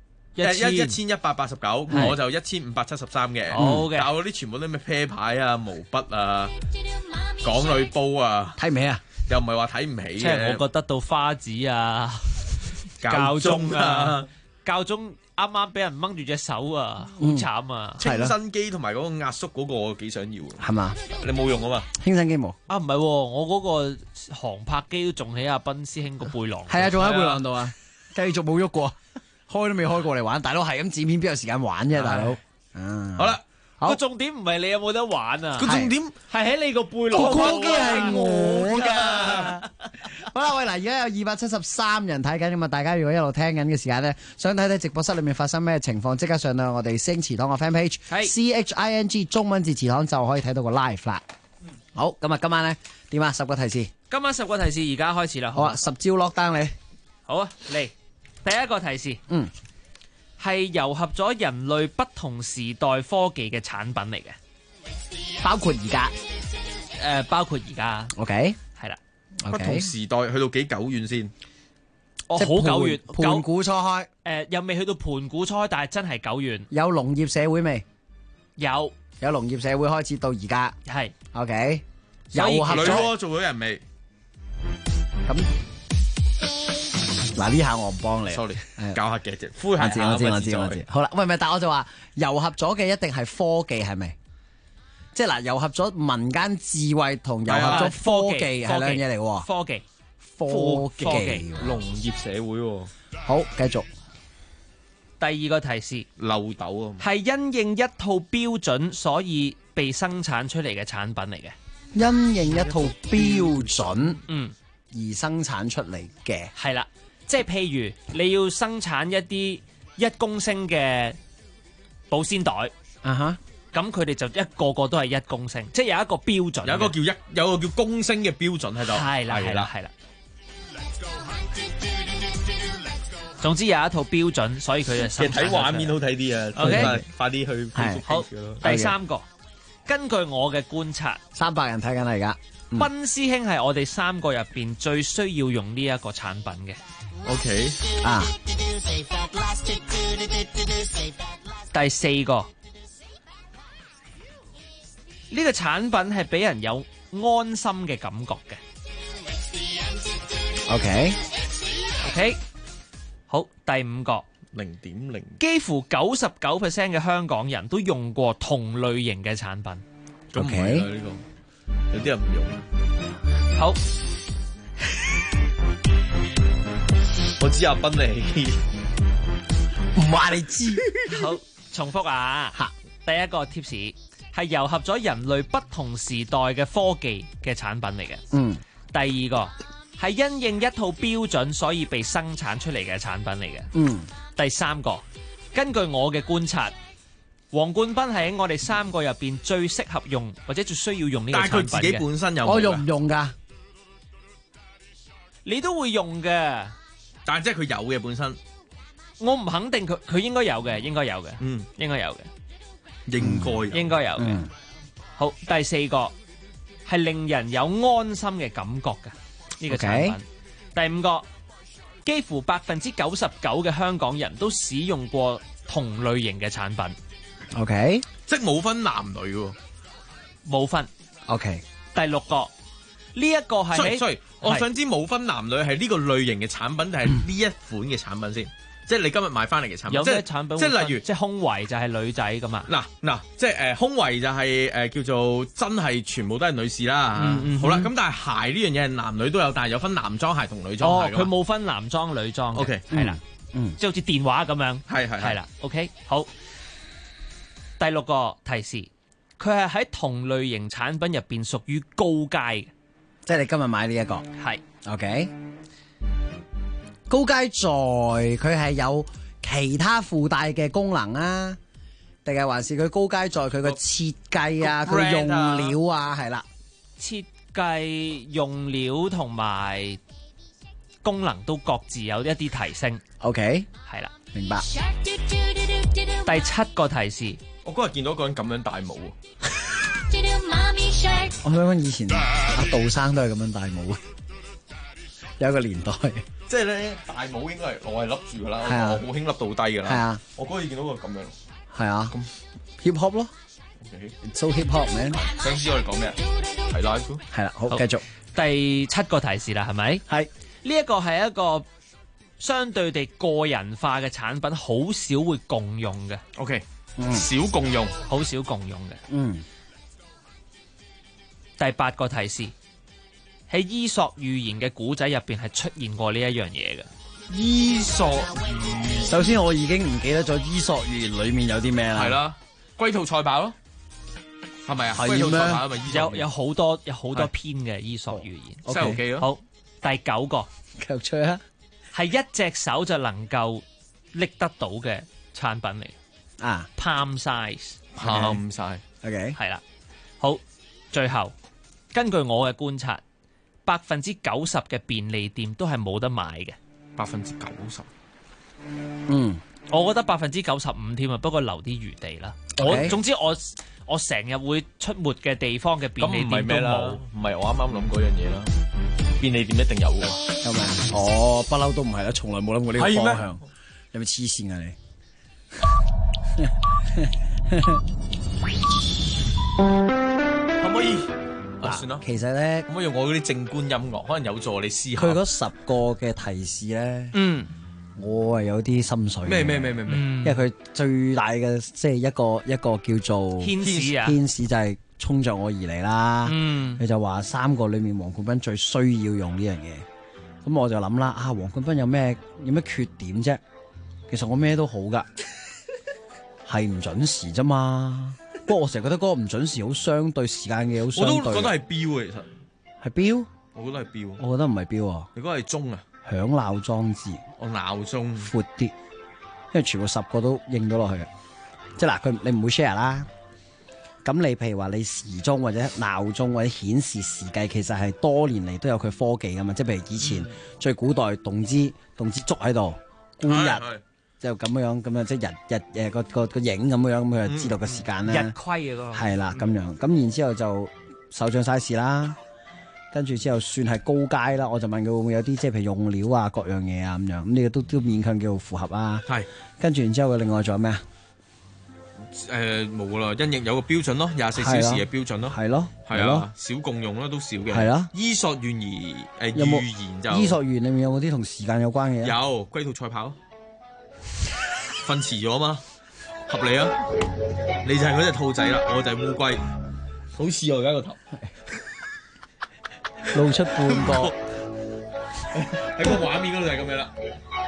1189，我就1573嘅。 好嘅， 但係我啲全部都咩啤牌啊、毛筆啊、港女煲啊， 睇唔起啊？ 又唔係話睇唔起嘅。 即係我覺得到花紙啊、教宗啊、教宗啱啱俾人掹住隻手啊，好慘啊！ 清新機同埋嗰個壓縮嗰個我幾想要， 係嘛？ 你冇用啊嘛？ 輕身機冇啊？唔係，我嗰個航拍機都仲喺阿斌師兄個背囊。 係啊，仲喺背囊度啊，繼續冇喐過。開都未開過嚟玩，大佬係咁剪片，邊有時間玩啫，大佬。 好啦， 個重點唔係你有冇得玩啊， 個重點係喺你個背囊。 個機係我噶。好啦，喂，嗱，而家有273人睇緊，咁啊，大家如果一路聽緊嘅時間咧，想睇睇直播室裏面發生咩情況，即刻上到我哋師兄祠堂嘅 fan page， CHING 中文字祠堂就可以睇到個 live 啦。好，咁啊，今晚咧點啊？10個提示。 今晚10個提示，而家開始啦。 好啊，10招 lock down 你。 好啊，嚟。第一個提示，係糅合咗人類不同時代科技嘅產品嚟嘅， 包括而家， 包括而家 ，OK， 係啦， 不同時代去到幾久遠先？ 好久遠， 盤古初開， 又未去到盤古初開，但係真係久遠。 有農業社會未？ 有農業社會開始到而家， 係 OK， 糅合咗做咗人未？ 咁。嗱，呢下我唔幫你 ，sorry， 教下嘅啫，呼下我知。好啦，喂，咪但我就話糅合咗嘅一定係科技，係咪？即係嗱，糅合咗民間智慧同糅合咗科技係兩樣嘢嚟喎。 科技， 農業社會喎。 好，繼續。 第二個提示， 漏斗啊， 係因應一套標準，所以被生產出嚟嘅產品嚟嘅。 因應一套標準，而生產出嚟嘅， 係啦。即係譬如你要生產一啲1公升嘅保鮮袋。咁佢哋就一個個都係1公升，即係有一個標準， 有個叫公升嘅標準喺度。 係啦。總之有一套標準，所以佢就睇畫面好睇啲啊。OK， 快啲去。 好，第3個，根據我嘅觀察 ，300人睇緊啦而家。 賓師兄係我哋3個入邊最需要用呢一個產品嘅。 OK， 第4個，呢個產品係俾人有安心嘅感覺嘅。 OK， 好，第5個 0.0， 幾乎99% 嘅香港人都用過同類型嘅產品。 咁唔係啦，呢個有啲人唔用。 好， 我知阿斌你唔話你知。 好，重複啊。第一個 tips 係糅合咗人類不同時代嘅科技嘅產品嚟嘅。第2個係因應一套標準所以被生產出嚟嘅產品嚟嘅。第3個，根據我嘅觀察，黃冠斌係喺我哋3個入邊最適合用或者最需要用呢個產品嘅。 但係佢自己本身有冇？ 我用唔用㗎？ 你都會用嘅， 但係即係佢有嘅本身。 我唔肯定佢應該有嘅，應該有嘅。應該有嘅。應該有嘅。好，第4個係令人有安心嘅感覺嘅呢個產品。第5個，幾乎99%嘅香港人都使用過同類型嘅產品。 OK， 即係冇分男女喎， 冇分。 OK， 第6個，呢一個係所以我想知冇分男女係呢個類型嘅產品定係呢一款嘅產品先？即係你今日買翻嚟嘅產品， 有咩產品？ 即係例如， 即係胸圍就係女仔㗎嘛。 嗱，即係胸圍就係叫做真係全部都係女士啦。好啦，咁但係鞋呢樣嘢係男女都有，但係有分男裝鞋同女裝鞋㗎嘛。 佢冇分男裝女裝。 OK， 係啦，即係好似電話咁樣。 係啦。OK， 好。第6個提示，佢係喺同類型產品入邊屬於高階嘅， 即係你今日買呢一個係 OK。高階在佢係有其他附帶嘅功能啊，定係還是佢高階在佢嘅設計啊、佢用料啊，係啦， 設計、用料同埋功能都各自有一啲提升。 OK， 係啦， 明白。 第7個提示， 我嗰日見到一個人咁樣戴帽啊！ 我想講以前阿杜生都係咁樣戴帽啊，有一個年代。 即係咧，大帽應該係我係笠住噶啦，我好興笠到低噶啦。 係啊，我嗰日見到個咁樣。 係啊，咁 hip hop 咯 ，so hip hop man。 想知我哋講咩？係 live。 係啦，好，繼續。 第7個提示啦，係咪？ 係。 呢一個係一個相對地個人化嘅產品，好少會共用嘅。 OK， 少共用， 好少共用嘅。第8個提示。喺伊索寓言嘅古仔入邊係出現過呢一樣嘢嘅。 伊索寓言， 首先我已經唔記得咗伊索寓言裏面有啲咩啦。 係啦，龜兔賽跑咯，係咪啊？ 龜兔賽跑咪有好多篇嘅伊索寓言。 西遊記咯。 好，第9個， 繼續吹啊！ 係一隻手就能夠拎得到嘅產品嚟。 啊 ，palm size。palm size。OK。 係啦。好，最後根據我嘅觀察。90% 嘅便利店都係冇得買嘅。 90%。 我覺得95%添啊，不過留啲餘地啦。總之我成日會出沒嘅地方嘅便利店都冇。 唔係我啱啱諗嗰樣嘢啦。便利店一定有嘅。 係咪？我不嬲都唔係啦，從來冇諗過呢個方向。你咪黐線啊你！ 可唔可以？算啦， 其實咧， 可唔可以用我嗰啲正觀音樂，可能有助你思考。 佢嗰10個嘅提示咧，我係有啲心水。 咩？ 因為佢最大嘅即係一個叫做天使就係衝着我而嚟啦。佢就話3個裏面黃冠斌最需要用呢樣嘢。咁我就諗啦，黃冠斌有咩缺點啫？其實我咩都好噶，係唔準時啫嘛。不過我成日覺得嗰個唔準時好相對時間嘅，好相對。 我都覺得係錶其實係錶。 我覺得係錶。 我覺得唔係錶啊。 你覺得係鐘啊？ 響鬧裝置。 鬧鐘。 闊啲，因為全部10個都應到落去啊。 即係嗱，你唔會 share 啦。咁你譬如話你時鐘或者鬧鐘或者顯示時計，其實係多年嚟都有佢科技噶嘛。即係譬如以前最古代動之捉喺度，觀日就咁樣，即係日個影咁樣，咁佢就知道個時間啦。 日虧嘅嗰個係啦，咁樣咁然之後就手掌 size 啦，跟住之後算係高階啦。我就問佢會唔會有啲即係譬如用料啊各樣嘢啊咁樣，咁呢個都勉強叫符合啊。 係跟住然之後佢另外仲有咩啊？ 冇啦，因應有個標準咯，24小時嘅標準咯， 係咯， 係啊，少共用啦，都少嘅， 係啦。 伊索寓言有冇寓言就伊索寓言裏面有冇啲同時間有關嘅？ 有龜兔賽跑，瞓遲咗嘛，合理啊！你就係嗰隻兔仔啦，我就係烏龜，好似我而家個頭露出半個喺個畫面嗰度就係咁樣啦。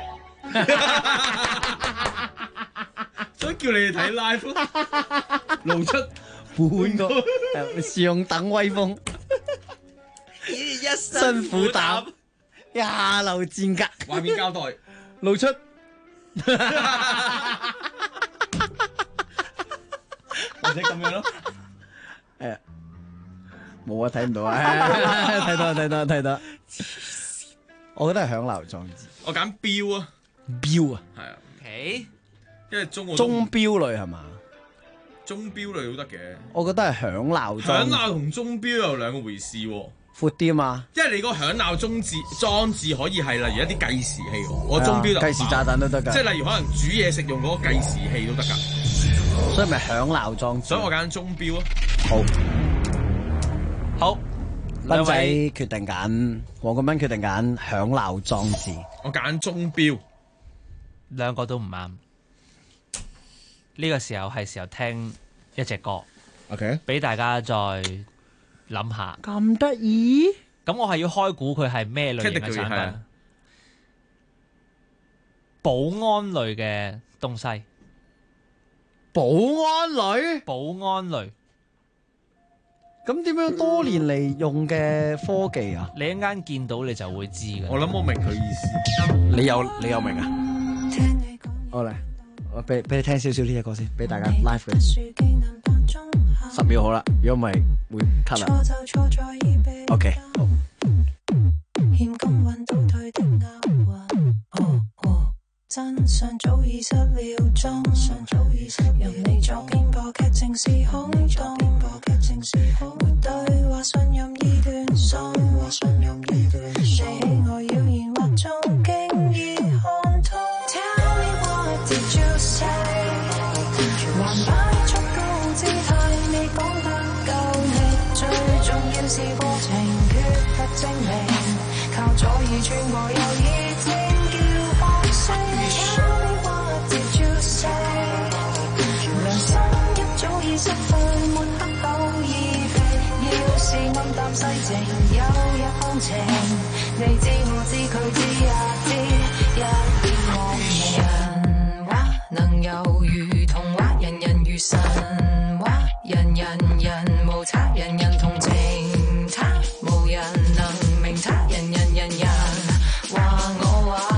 所以叫你哋睇 live 露出半個上等威風， 一身苦膽，下流賤格。 畫面交代露出， 或者咁樣咯。 冇啊，睇唔到啊，睇到。我覺得係響流壯志。 我揀錶啊， 錶啊， 係啊。 OK。 因為鐘錶類係嘛？ 鐘錶類都得嘅。 我覺得係響鬧響鬧同鐘錶有兩個回事喎。 闊啲嘛？ 因為你個響鬧裝置可以係例如一啲計時器，我鐘錶就計時炸彈都得㗎。 即係例如可能煮嘢食用嗰個計時器都得㗎。 所以咪響鬧裝置。 所以我揀鐘錶啊。 好， 斌仔決定揀，黃國斌決定揀響鬧裝置。 我揀鐘錶， 兩個都唔啱。呢個時候係時候聽一隻歌 ，OK， 俾大家再諗下。 咁得意？ 咁我係要開估佢係咩類型嘅產品？保安類嘅東西。 保安類？ 保安類。 咁點樣多年嚟用嘅科技啊？ 你一陣間見到你就會知嘅。 我諗我明佢意思。你有明啊？ 好嚟。我俾你聽少少呢隻歌先，俾大家 live 嘅10秒好啦，如果唔係會 cut 啦。OK， 好。 真相早已失了蹤，任你作編播劇情是空洞，沒對話信任已斷送，你喜愛謠言惑眾經已看通。Tell me what did you say？ 還擺出高姿態，未講得夠力，最重要是過程缺乏證明，靠左耳穿過右耳尖叫學聲。Tell me what did you say？ 良心一早已失去，抹黑到已肥，要是暗淡世情，有日放晴，你知我知佢知也知，一點莫名。人話能猶如童話，人人如神話，人無差，人人同情他，無人能明他，人話我話。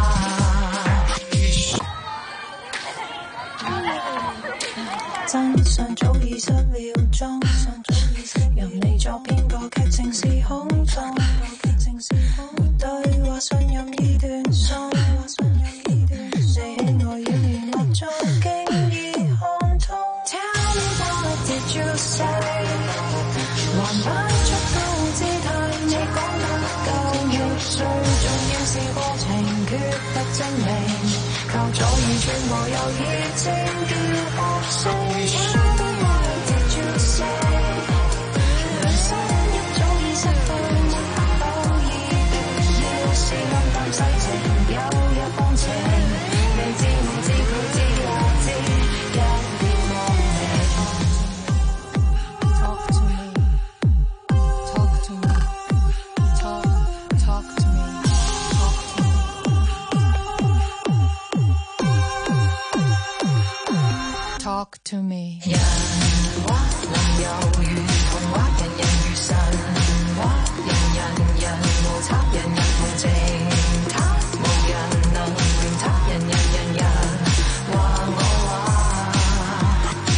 真相早已失了蹤，任你作編播劇情是空洞，沒對話信任已斷送，你喜愛謠言惑眾經已看通。Tell me what did you say？ 還擺出高姿態，你講得夠力，最重要是過程缺乏證明，靠左耳穿過右耳尖叫學聲。Talk to me。 人話能猶如童話，人人如神話，人無差，人人同情他，無人能明他，人話我話。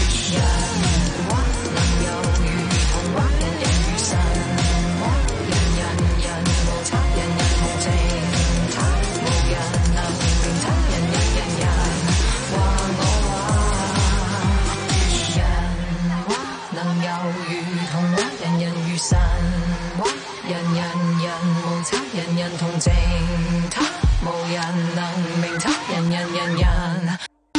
如神話，人無差，人同情他，無人能明他，人。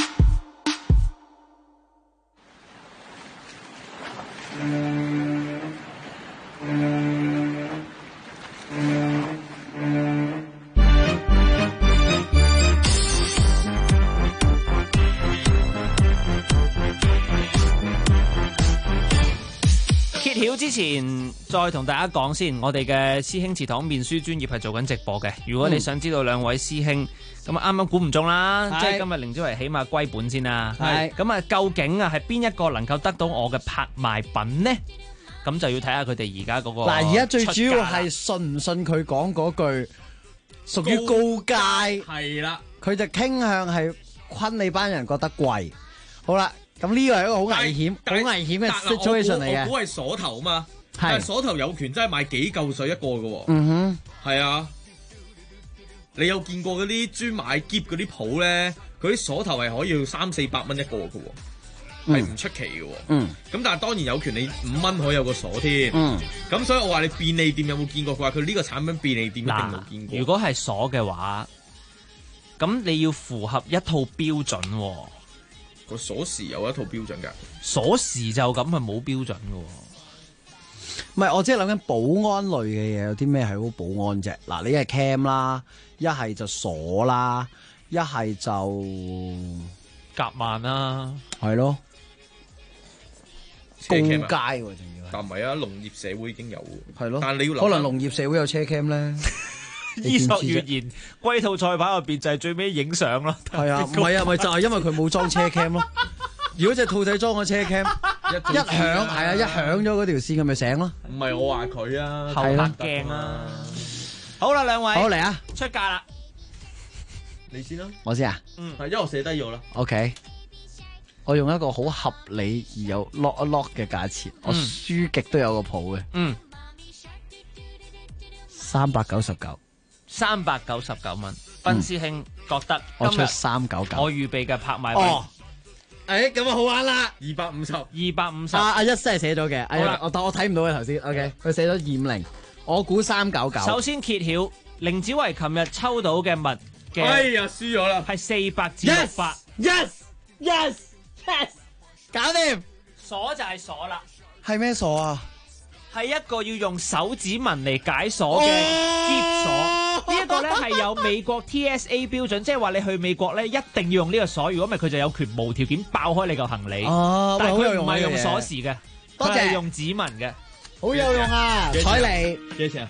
揭曉之前，再同大家講先，我哋嘅師兄祠堂面書專頁係做緊直播嘅。如果你想知道兩位師兄，咁啊啱啱估唔中啦，即係今日凌子維起碼歸本先啦。係咁啊，究竟啊係邊一個能夠得到我嘅拍賣品呢？咁就要睇下佢哋而家嗰個嗱，而家最主要係信唔信佢講嗰句屬於高階， 係啦， 佢就傾向係昆你班人覺得貴。好啦。咁呢個係一個好危險、好危險嘅 situation 嚟嘅。 我估係鎖頭嘛，但係鎖頭有權真係賣幾嚿水一個嘅。 嗯哼， 係啊。你有見過嗰啲專買篋嗰啲鋪咧？佢啲鎖頭係可以要300-400蚊一個嘅，係唔出奇嘅。 嗯。 咁但係當然有權你5蚊可以有個鎖添。 嗯。 咁所以我話你便利店有冇見過？佢話佢呢個產品便利店一定冇見過。 如果係鎖嘅話，咁你要符合一套標準。 個鎖匙有一套標準㗎， 鎖匙就咁係冇標準㗎。 唔係，我即係諗緊保安類嘅嘢，有啲咩係好保安啫？嗱，你係 cam 啦，一係就鎖啦，一係就夾萬啦， 係咯，高階喎，仲要。 但唔係啊，農業社會已經有喎。 係咯， 但係你要可能農業社會有車 cam 咧。 伊索寓言龜兔賽跑入邊就係最尾影相咯， 係啊，唔係啊，咪就係因為佢冇裝車 cam 咯。如果隻兔仔裝咗車 cam，一響係啊，一響咗嗰條線，佢咪醒咯。 唔係我話佢啊， 後拍鏡啊。好啦，兩位， 好嚟啊， 出價啦， 你先啦， 我先啊， 係因為我寫低咗啦。 OK，我用一個好合理而有 lock 一 lock 嘅價錢，我輸極都有個譜嘅。399。 399蚊，賓師兄覺得我出399， 我預備嘅拍賣哦，咁啊好玩啦 ，250， 阿一真係寫咗嘅，我睇唔到嘅頭先 ，OK， 佢寫咗250，我估399。 首先揭曉，凌子維琴日抽到嘅物嘅， 哎呀輸咗啦， 係400至600 ，yes，搞掂， 鎖就係鎖啦， 係咩鎖啊？ 係一個要用手指紋嚟解鎖嘅喼鎖。呢一個咧係有美國 TSA 標準，即係話你去美國咧一定要用呢個鎖，如果唔係佢就有權無條件爆開你個行李。 哦， 但係佢唔係用鎖匙嘅， 多謝， 佢係用指紋嘅， 好有用啊！彩你幾錢啊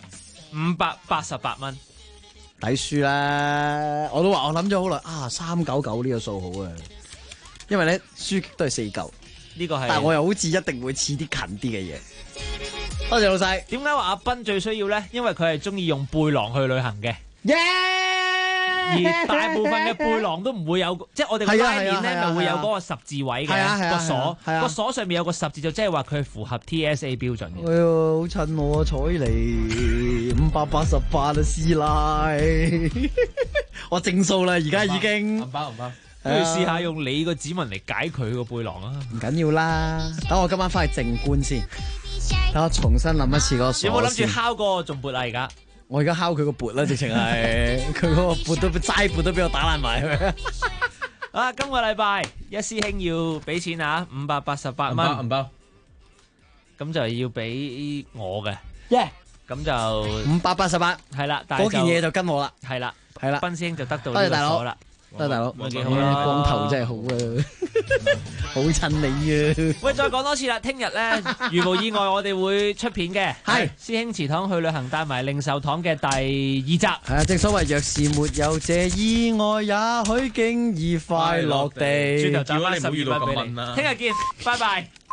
？588蚊， 抵輸啦！我諗咗好耐啊，399呢個數好啊，因為咧輸都係4嚿， 呢個係， 但係我又好似一定會似啲近啲嘅嘢。多謝老細。 點解話阿斌最需要咧？因為佢係中意用背囊去旅行嘅。而大部分嘅背囊都唔會有，即係我哋個拉鏈咧咪會有嗰個十字位嘅個鎖，個鎖上面有個十字就即係話佢係符合 TSA 標準嘅。 哎呀，好襯我啊，彩嚟588啊，師奶，我正數啦，而家已經。 銀包。 不如試下用你個指紋嚟解佢個背囊啊！ 唔緊要啦，等我今晚翻去靜觀先，等我重新諗一次嗰個鎖。 有冇諗住敲個仲撥啊？而家我而家敲佢個撥啦，直情係佢嗰個撥都齋撥都俾我打爛埋。 啊！今個禮拜一師兄要俾錢啊，588蚊銀包， 咁就要俾我嘅。咁就 588係啦， 嗰件嘢就跟我啦， 係啦， 賓師兄就得到呢個鎖啦。 得大佬， 幾好啦！ 光頭真係好啊，好襯你啊！ 喂，再講多次啦，聽日咧如無意外，我哋會出片嘅，係師兄祠堂去旅行帶埋令壽堂嘅第2集。 係啊，正所謂若是沒有這意外，也許經已快樂地。 轉頭賺翻12蚊俾你，聽日見，拜拜。